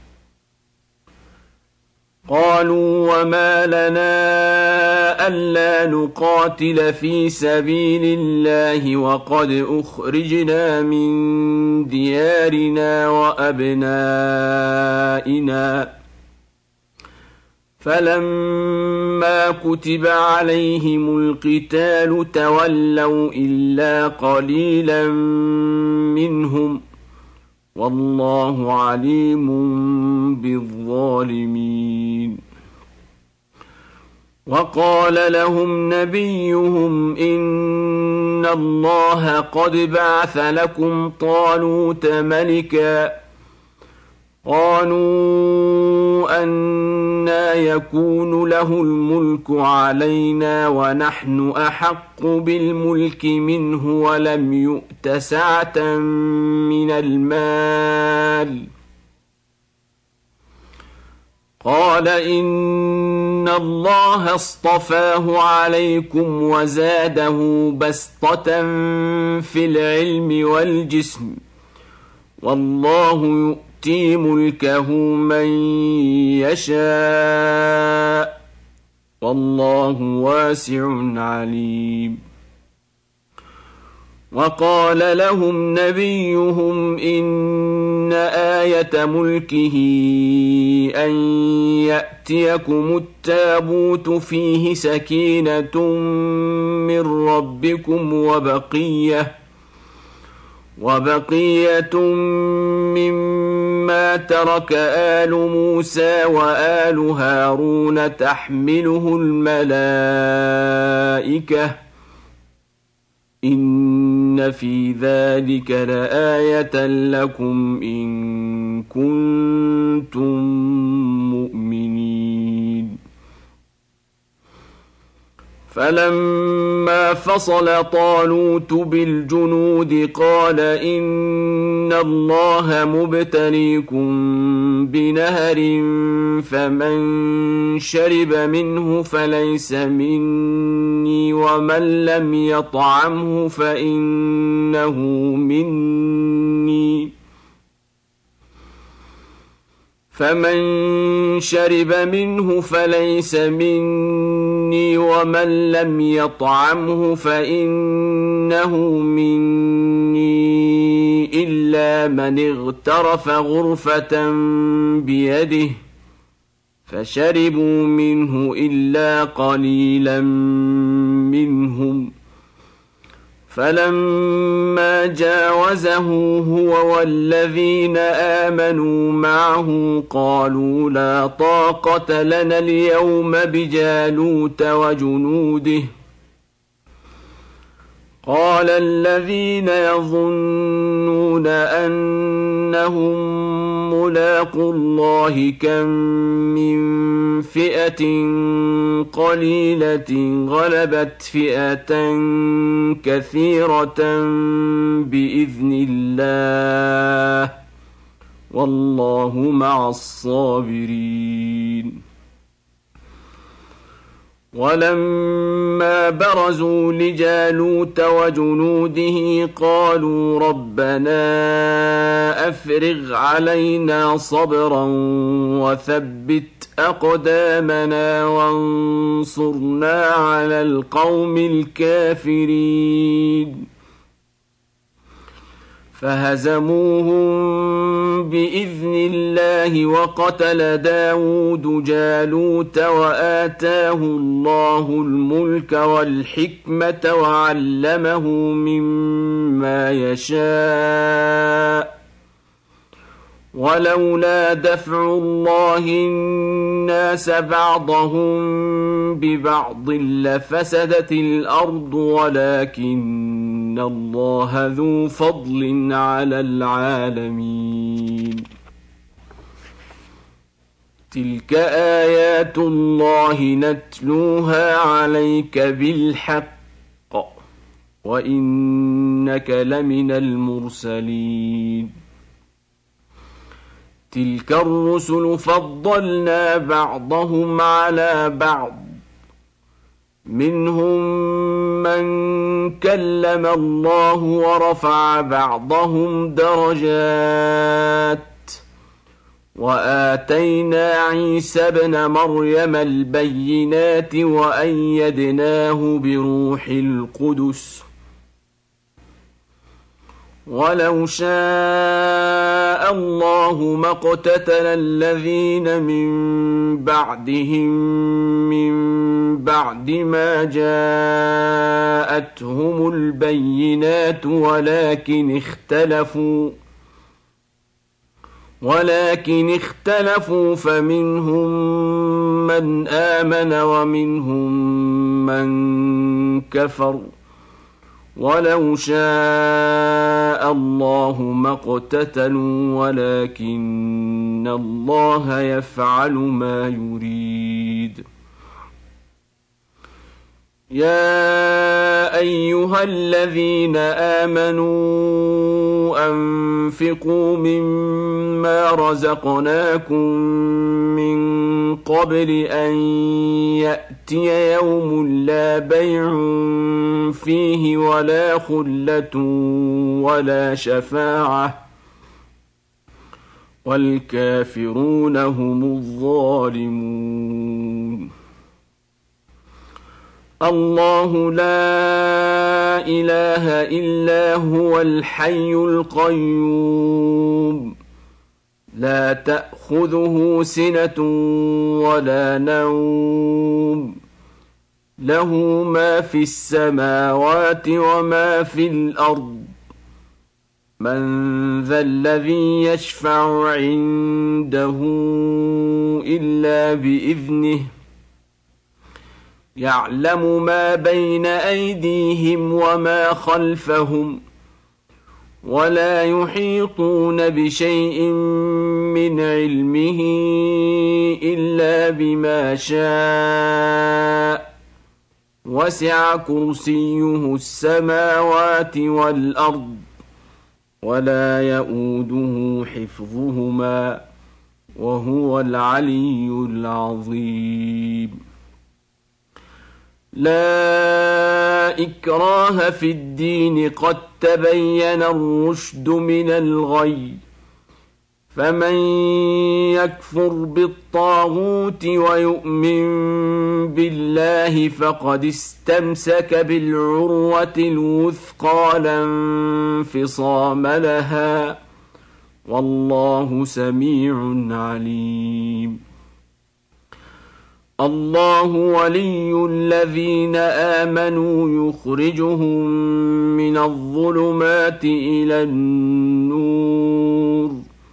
قالوا وما لنا ألا نقاتل في سبيل الله وقد أخرجنا من ديارنا وأبنائنا فلما كتب عليهم القتال تولوا إلا قليلا منهم والله عليم بالظالمين. وقال لهم نبيهم إن الله قد بعث لكم طالوت ملكا قالوا أنى يكون له الملك علينا ونحن أحق بالملك منه ولم يؤت سعة من المال قال إن الله اصطفاه عليكم وزاده بسطة في العلم والجسم والله يؤتي ملكه من يشاء والله واسع عليم. وقال لهم نبيهم إن آية ملكه أن يأتيكم التابوت فيه سكينة من ربكم وبقية مما ترك آل موسى وآل هارون تحمله الملائكة إن في ذلك لآية لكم إن كنتم مؤمنين. فلما فصل طالوت بالجنود قال إن الله مبتليكم بنهر فمن شرب منه فليس مني ومن لم يطعمه فإنه مني ومن لم يطعمه فإنه مني إلا من اغترف غرفة بيده فشربوا منه إلا قليلا منهم فلما جاوزه هو والذين آمنوا معه قالوا لا طاقة لنا اليوم بجالوت وجنوده قال الذين يظنون أنهم ملاقو الله كم من فئة قليلة غلبت فئة كثيرة بإذن الله والله مع الصابرين. ولما برزوا لجالوت وجنوده قالوا ربنا أفرغ علينا صبرا وثبت أقدامنا وانصرنا على القوم الكافرين فهزموهم بإذن الله وقتل داود جالوت وآتاه الله الملك والحكمة وعلمه مما يشاء ولولا دفع الله الناس بعضهم ببعض لفسدت الأرض ولكن الله ذو فضل على العالمين. تلك آيات الله نتلوها عليك بالحق وإنك لمن المرسلين. تلك الرسل فضلنا بعضهم على بعض منهم من كلم الله ورفع بعضهم درجات وآتينا عيسى ابن مريم البينات وأيدناه بروح القدس ولو شاء الله ما اقتتل الذين من بعدهم من بعد ما جاءتهم البينات ولكن اختلفوا فمنهم من آمن ومنهم من كفر ولو شاء الله ما اقتتلوا ولكن الله يفعل ما يريد. يا أيها الذين آمنوا أنفقوا مما رزقناكم من قبل أن يأتي يوم لا بيع فيه ولا خلة ولا شفاعة والكافرون هم الظالمون. الله لا إله إلا هو الحي القيوم لا تأخذه سنة ولا نوم له ما في السماوات وما في الأرض من ذا الذي يشفع عنده إلا بإذنه يعلم ما بين أيديهم وما خلفهم ولا يحيطون بشيء من علمه إلا بما شاء وسع كرسيه السماوات والأرض ولا يؤوده حفظهما وهو العلي العظيم. لا إكراه في الدين قد تبين الرشد من الغي فمن يكفر بالطاغوت ويؤمن بالله فقد استمسك بالعروة الوثقى لا انفصام لها والله سميع عليم. الله ولي الذين آمنوا يخرجهم من الظلمات إلى النور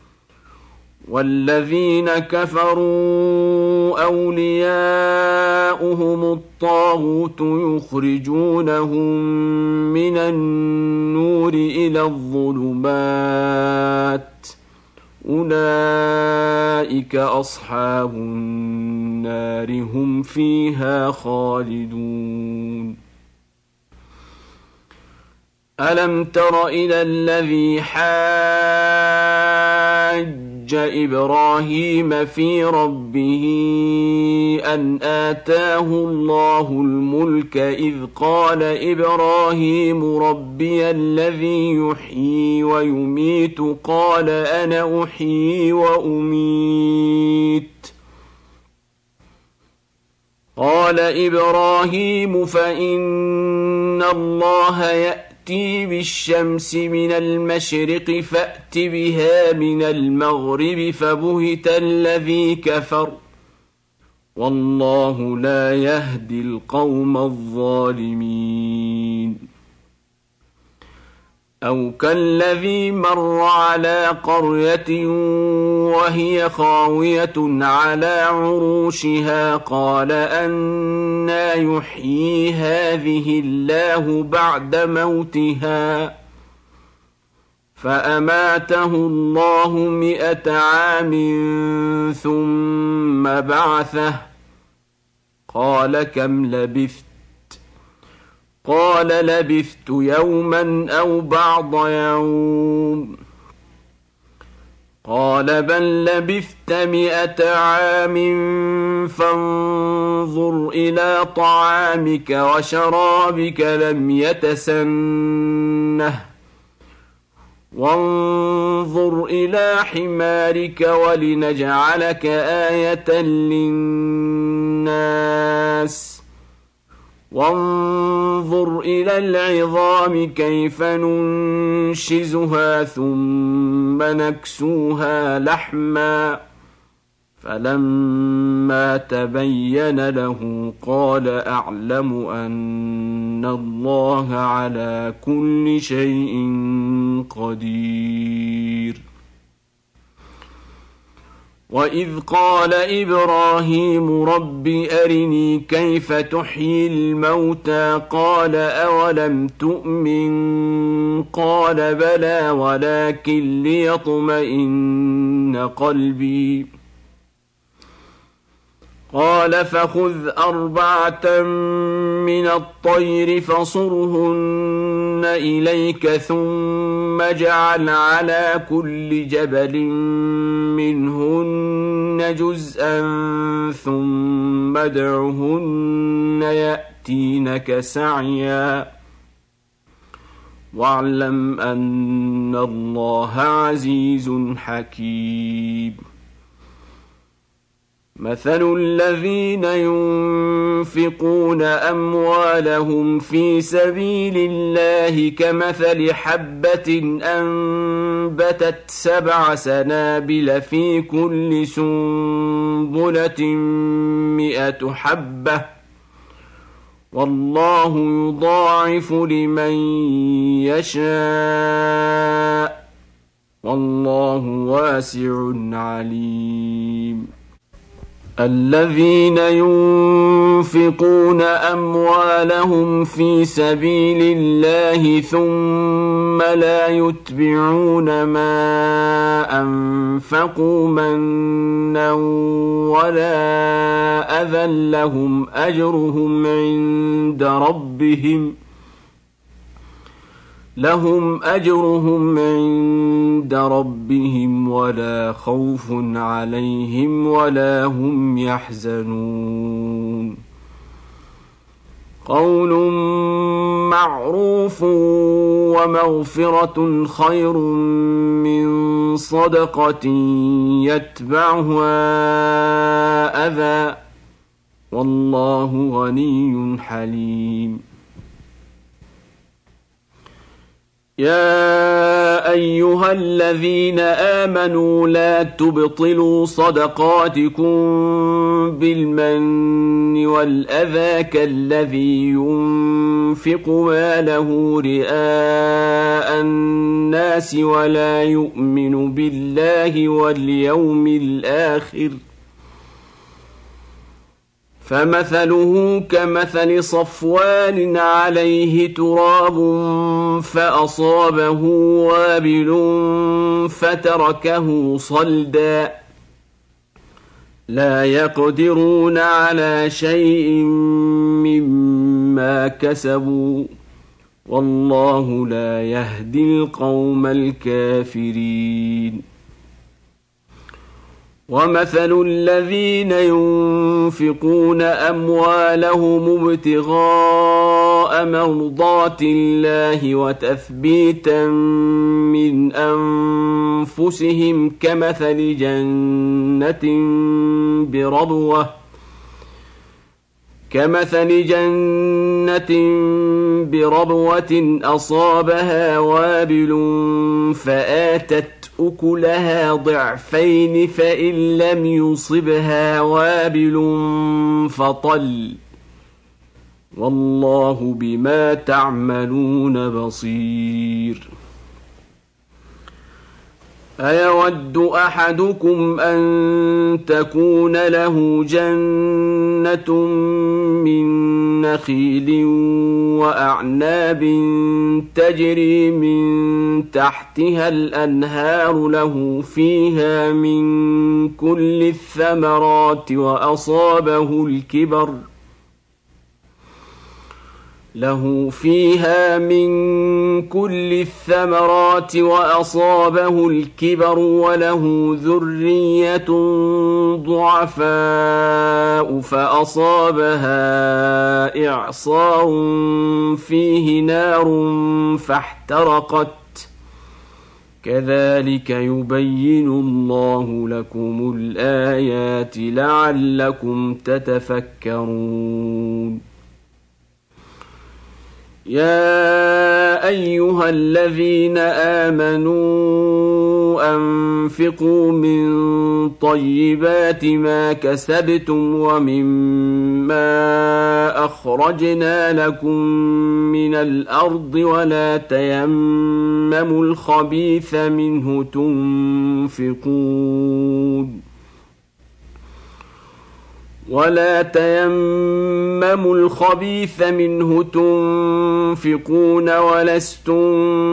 والذين كفروا أولياؤهم الطاغوت يخرجونهم من النور إلى الظلمات أولئك أصحاب النار هم فيها خالدون. ألم تر إلى الذي حاج إبراهيم في ربه أن آتاه الله الملك إذ قال إبراهيم ربي الذي يحيي ويميت قال أنا أحيي وأميت قال إبراهيم فإن الله يأتي بالشمس من المشرق فأت بها من المغرب فبهت الذي كفر والله لا يهدي القوم الظالمين. أو كالذي مر على قرية وهي خاوية على عروشها قال أنى يحيي هذه الله بعد موتها فأماته الله 100 عام ثم بعثه قال كم لبثت قال لبثت يوما أو بعض يوم قال بل لبثت 100 عام فانظر إلى طعامك وشرابك لم يتسنه وانظر إلى حمارك ولنجعلك آية للناس وانظر إلى العظام كيف ننشزها ثم نكسوها لحما فلما تبين له قال أعلم أن الله على كل شيء قدير. وإذ قال إبراهيم رب أرني كيف تحيي الموتى قال أولم تؤمن قال بلى ولكن ليطمئن قلبي قال فخذ 4 من الطير فصرهن إليك ثم اجعل على كل جبل منهن جزءا ثم ادعهن يأتينك سعيا واعلم أن الله عزيز حكيم. مثل الذين ينفقون أموالهم في سبيل الله كمثل حبة أنبتت 7 سنابل في كل سنبلة 100 حبة والله يضاعف لمن يشاء والله واسع عليم. الذين ينفقون أموالهم في سبيل الله ثم لا يتبعون ما أنفقوا منا ولا أذى لهم أجرهم عند ربهم ولا خوف عليهم ولا هم يحزنون. قول معروف ومغفرة خير من صدقة يتبعها أذى والله غني حليم. يا أيها الذين آمنوا لا تبطلوا صدقاتكم بالمن والأذى كالذي ينفق ماله رئاء الناس ولا يؤمن بالله واليوم الآخر فمثله كمثل صفوان عليه تراب فأصابه وابل فتركه صلدا لا يقدرون على شيء مما كسبوا والله لا يهدي القوم الكافرين. ومثل الذين ينفقون أموالهم ابتغاء مرضات الله وتثبيتا من أنفسهم كمثل جنة بربوة أصابها وابل فآتت أكلها ضعفين فإن لم يصبها وابل فطل والله بما تعملون بصير. أيود أحدكم أن تكون له جنة من نخيل وأعناب تجري من تحتها الأنهار له فيها من كل الثمرات وأصابه الكبر وله ذرية ضعفاء فأصابها إعصار فيه نار فاحترقت كذلك يبين الله لكم الآيات لعلكم تتفكرون. يا أيها الذين آمنوا أنفقوا من طيبات ما كسبتم ومما أخرجنا لكم من الأرض ولا تيمموا الخبيث منه تنفقون ولستم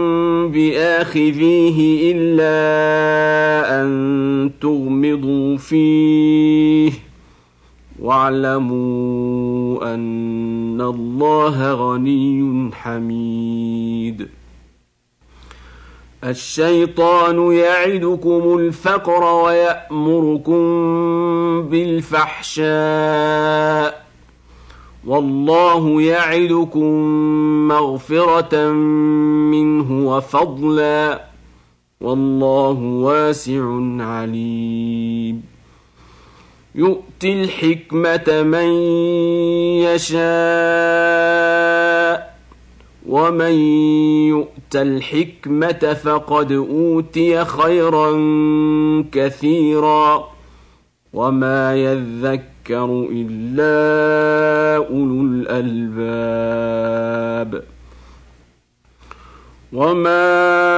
بآخذيه إلا أن تغمضوا فيه واعلموا أن الله غني حميد. الشيطان يعدكم الفقر ويأمركم بالفحشاء والله يعدكم مغفرة منه وفضلا والله واسع عليم. يؤتي الحكمة من يشاء ومن يؤت الحكمة فقد أوتي خيرا كثيرا وما يذكر إلا أولو الألباب. وما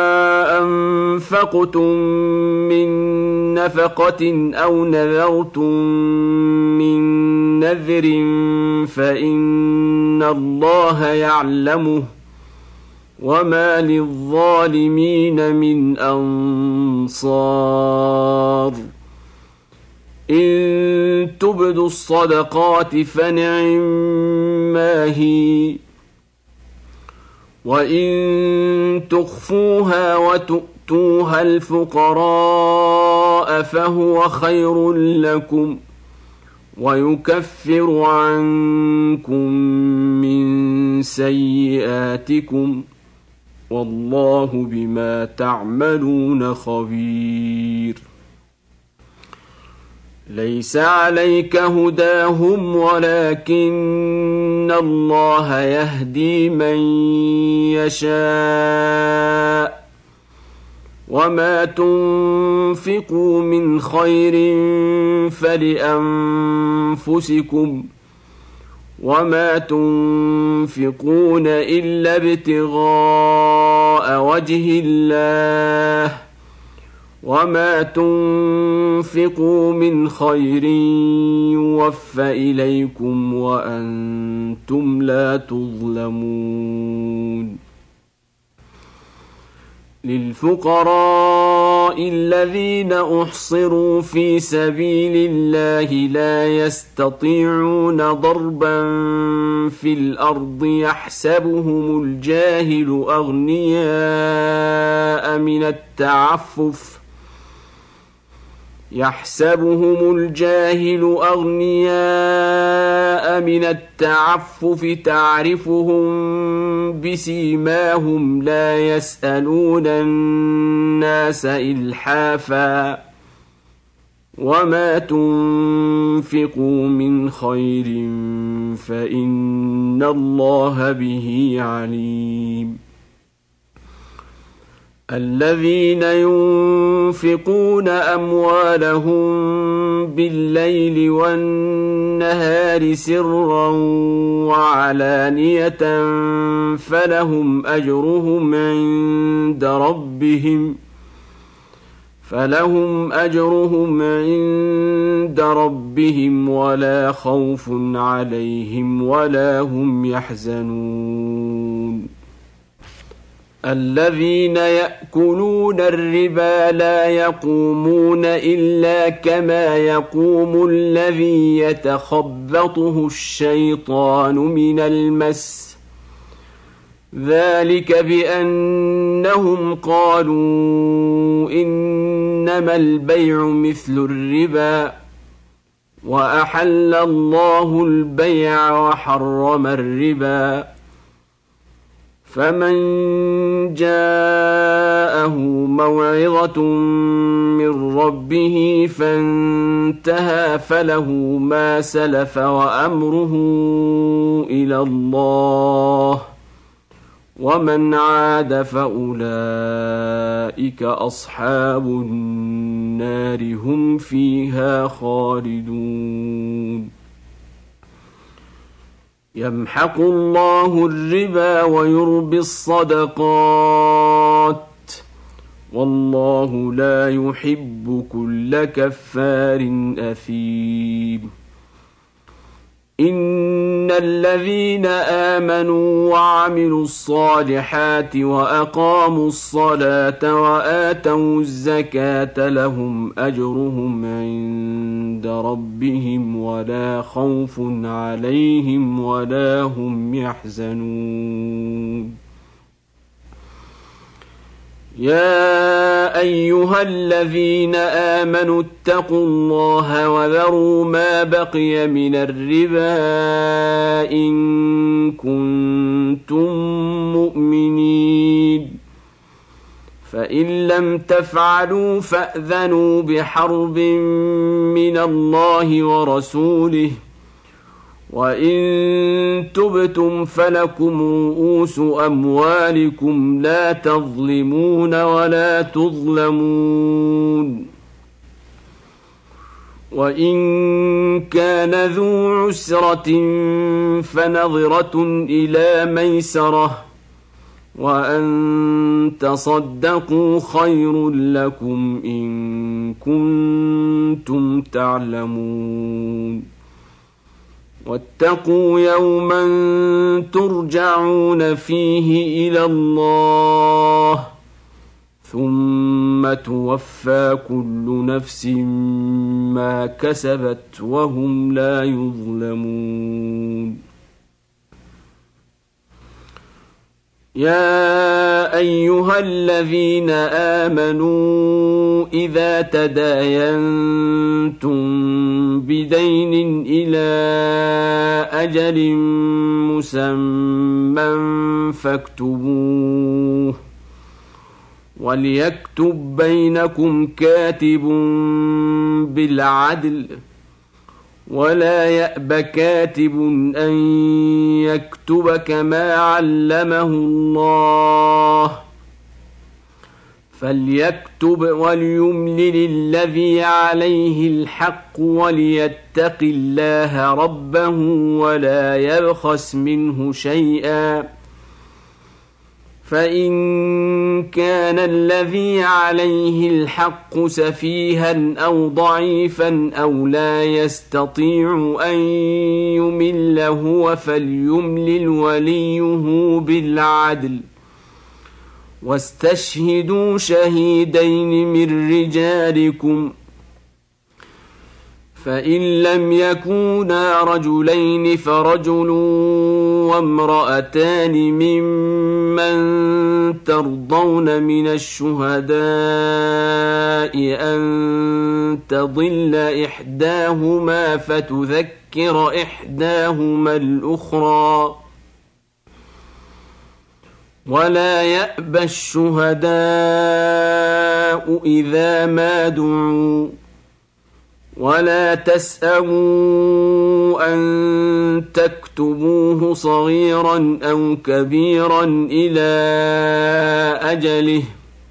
أنفقتم من نفقة أو نذرتم من نذر فإن الله يعلمه وما للظالمين من أنصار. إن تبدوا الصدقات فنعما هي وإن تخفوها وتؤتوها الفقراء فهو خير لكم ويكفر عنكم من سيئاتكم والله بما تعملون خبير. ليس عليك هداهم ولكن الله يهدي من يشاء وما تنفقوا من خير فلأنفسكم وما تنفقون إلا ابتغاء وجه الله وما تنفقوا من خير يوفى إليكم وأنتم لا تظلمون. للفقراء الذين أحصروا في سبيل الله لا يستطيعون ضربا في الأرض يحسبهم الجاهل أغنياء من التعفف تعرفهم بسيماهم لا يسألون الناس إلحافا وما تنفقوا من خير فإن الله به عليم. الذين ينفقون أموالهم بالليل والنهار سرا وعلانية فلهم أجرهم عند ربهم ولا خوف عليهم ولا هم يحزنون. الذين يأكلون الربا لا يقومون إلا كما يقوم الذي يتخبطه الشيطان من المس ذلك بأنهم قالوا إنما البيع مثل الربا وأحل الله البيع وحرم الربا فمن جاءه موعظة من ربه فانتهى فله ما سلف وأمره إلى الله ومن عاد فأولئك أصحاب النار هم فيها خالدون. يمحق الله الربا ويربي الصدقات والله لا يحب كل كفار أثيم. إن الذين آمنوا وعملوا الصالحات وأقاموا الصلاة وآتوا الزكاة لهم أجرهم عند ربهم ولا خوف عليهم ولا هم يحزنون. يا أيها الذين آمنوا اتقوا الله وذروا ما بقي من الربا إن كنتم مؤمنين، فإن لم تفعلوا فأذنوا بحرب من الله ورسوله، وإن تبتم فلكم رؤوس أموالكم لا تظلمون ولا تظلمون. وإن كان ذو عسرة فنظرة إلى ميسرة وأن تصدقوا خير لكم إن كنتم تعلمون. واتقوا يوما ترجعون فيه إلى الله ثم توفى كل نفس ما كسبت وهم لا يظلمون. يا أيها الذين آمنوا إذا تداينتم بدين إلى أجل مسمى فاكتبوه، وليكتب بينكم كاتب بالعدل ولا يأب كاتب أن يكتب كما علمه الله، فليكتب وليملل الذي عليه الحق وليتق الله ربه ولا يبخس منه شيئا، فإن كان الذي عليه الحق سفيها أو ضعيفا أو لا يستطيع أن يمل هو فليملل وليه بالعدل، واستشهدوا شهيدين من رجالكم، فإن لم يكونا رجلين فرجل وامرأتان ممن ترضون من الشهداء أن تضل إحداهما فتذكر إحداهما الأخرى، ولا يأبى الشهداء إذا ما دعوا، ولا تسأموا أن تكتبوه صغيرا أو كبيرا إلى أجله،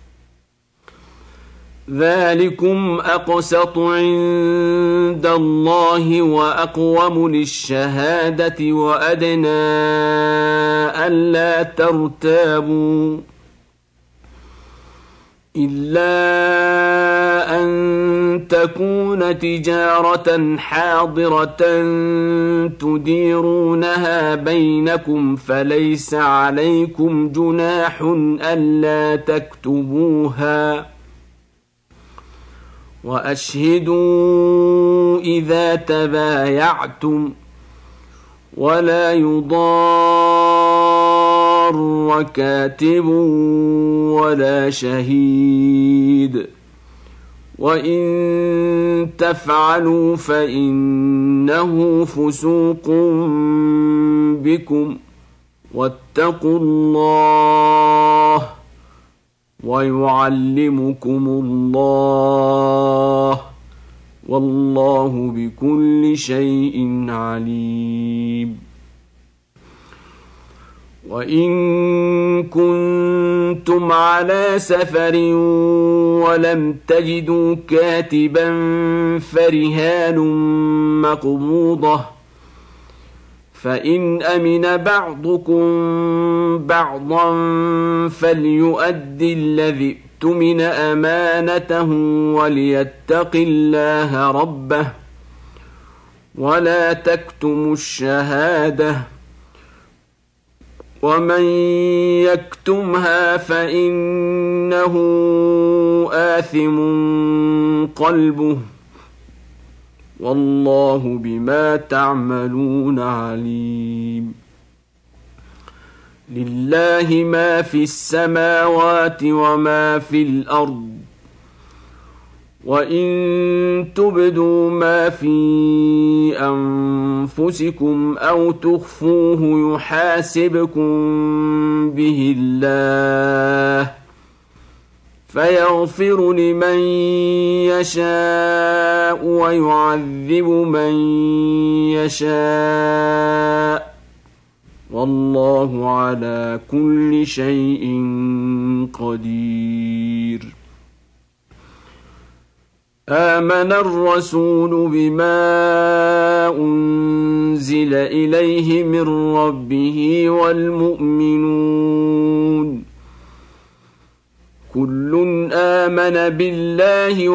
ذلكم أقسط عند الله وأقوم للشهادة وأدنى ألا ترتابوا، إلا أن تكون تجارة حاضرة تديرونها بينكم فليس عليكم جناح ألا تكتبوها، وأشهدوا إذا تبايعتم، ولا يضار كاتب ولا شهيد، وإن تفعلوا فإنه فسوق بكم، واتقوا الله ويعلمكم الله والله بكل شيء عليم. وإن كنتم على سفر ولم تجدوا كاتبا فرهان مقبوضة، فإن أمن بعضكم بعضا فليؤد الذي اؤتمن أمانته وليتق الله ربه ولا تكتموا الشهادة، ومن يكتمها فإنه آثم قلبه والله بما تعملون عليم. لله ما في السماوات وما في الأرض، وإن تبدوا ما في أنفسكم أو تخفوه يحاسبكم به الله فيغفر لمن يشاء ويعذب من يشاء والله على كل شيء قدير. آمن الرسول بما أنزل إليه من ربه والمؤمنون كل آمن بالله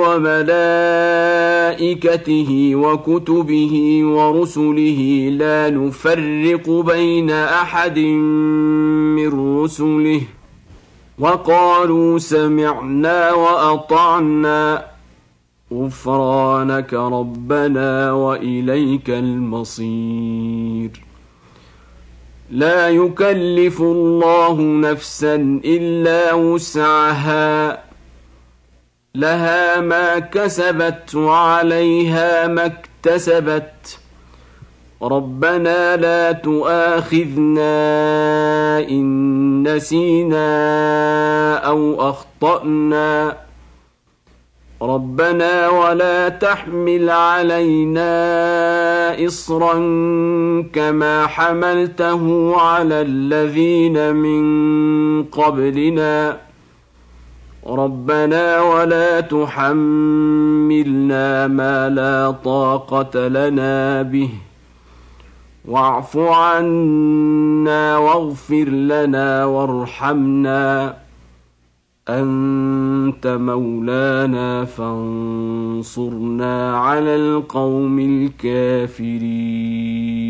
وملائكته وكتبه ورسله لا نفرق بين أحد من رسله وقالوا سمعنا وأطعنا غفرانك ربنا وإليك المصير. لا يكلف الله نفسا إلا وسعها لها ما كسبت وعليها ما اكتسبت ربنا لا تؤاخذنا إن نسينا أو أخطأنا ربنا ولا تحمل علينا إصرا كما حملته على الذين من قبلنا ربنا ولا تحملنا ما لا طاقة لنا به واعف عنا واغفر لنا وارحمنا أنت مولانا فانصرنا على القوم الكافرين.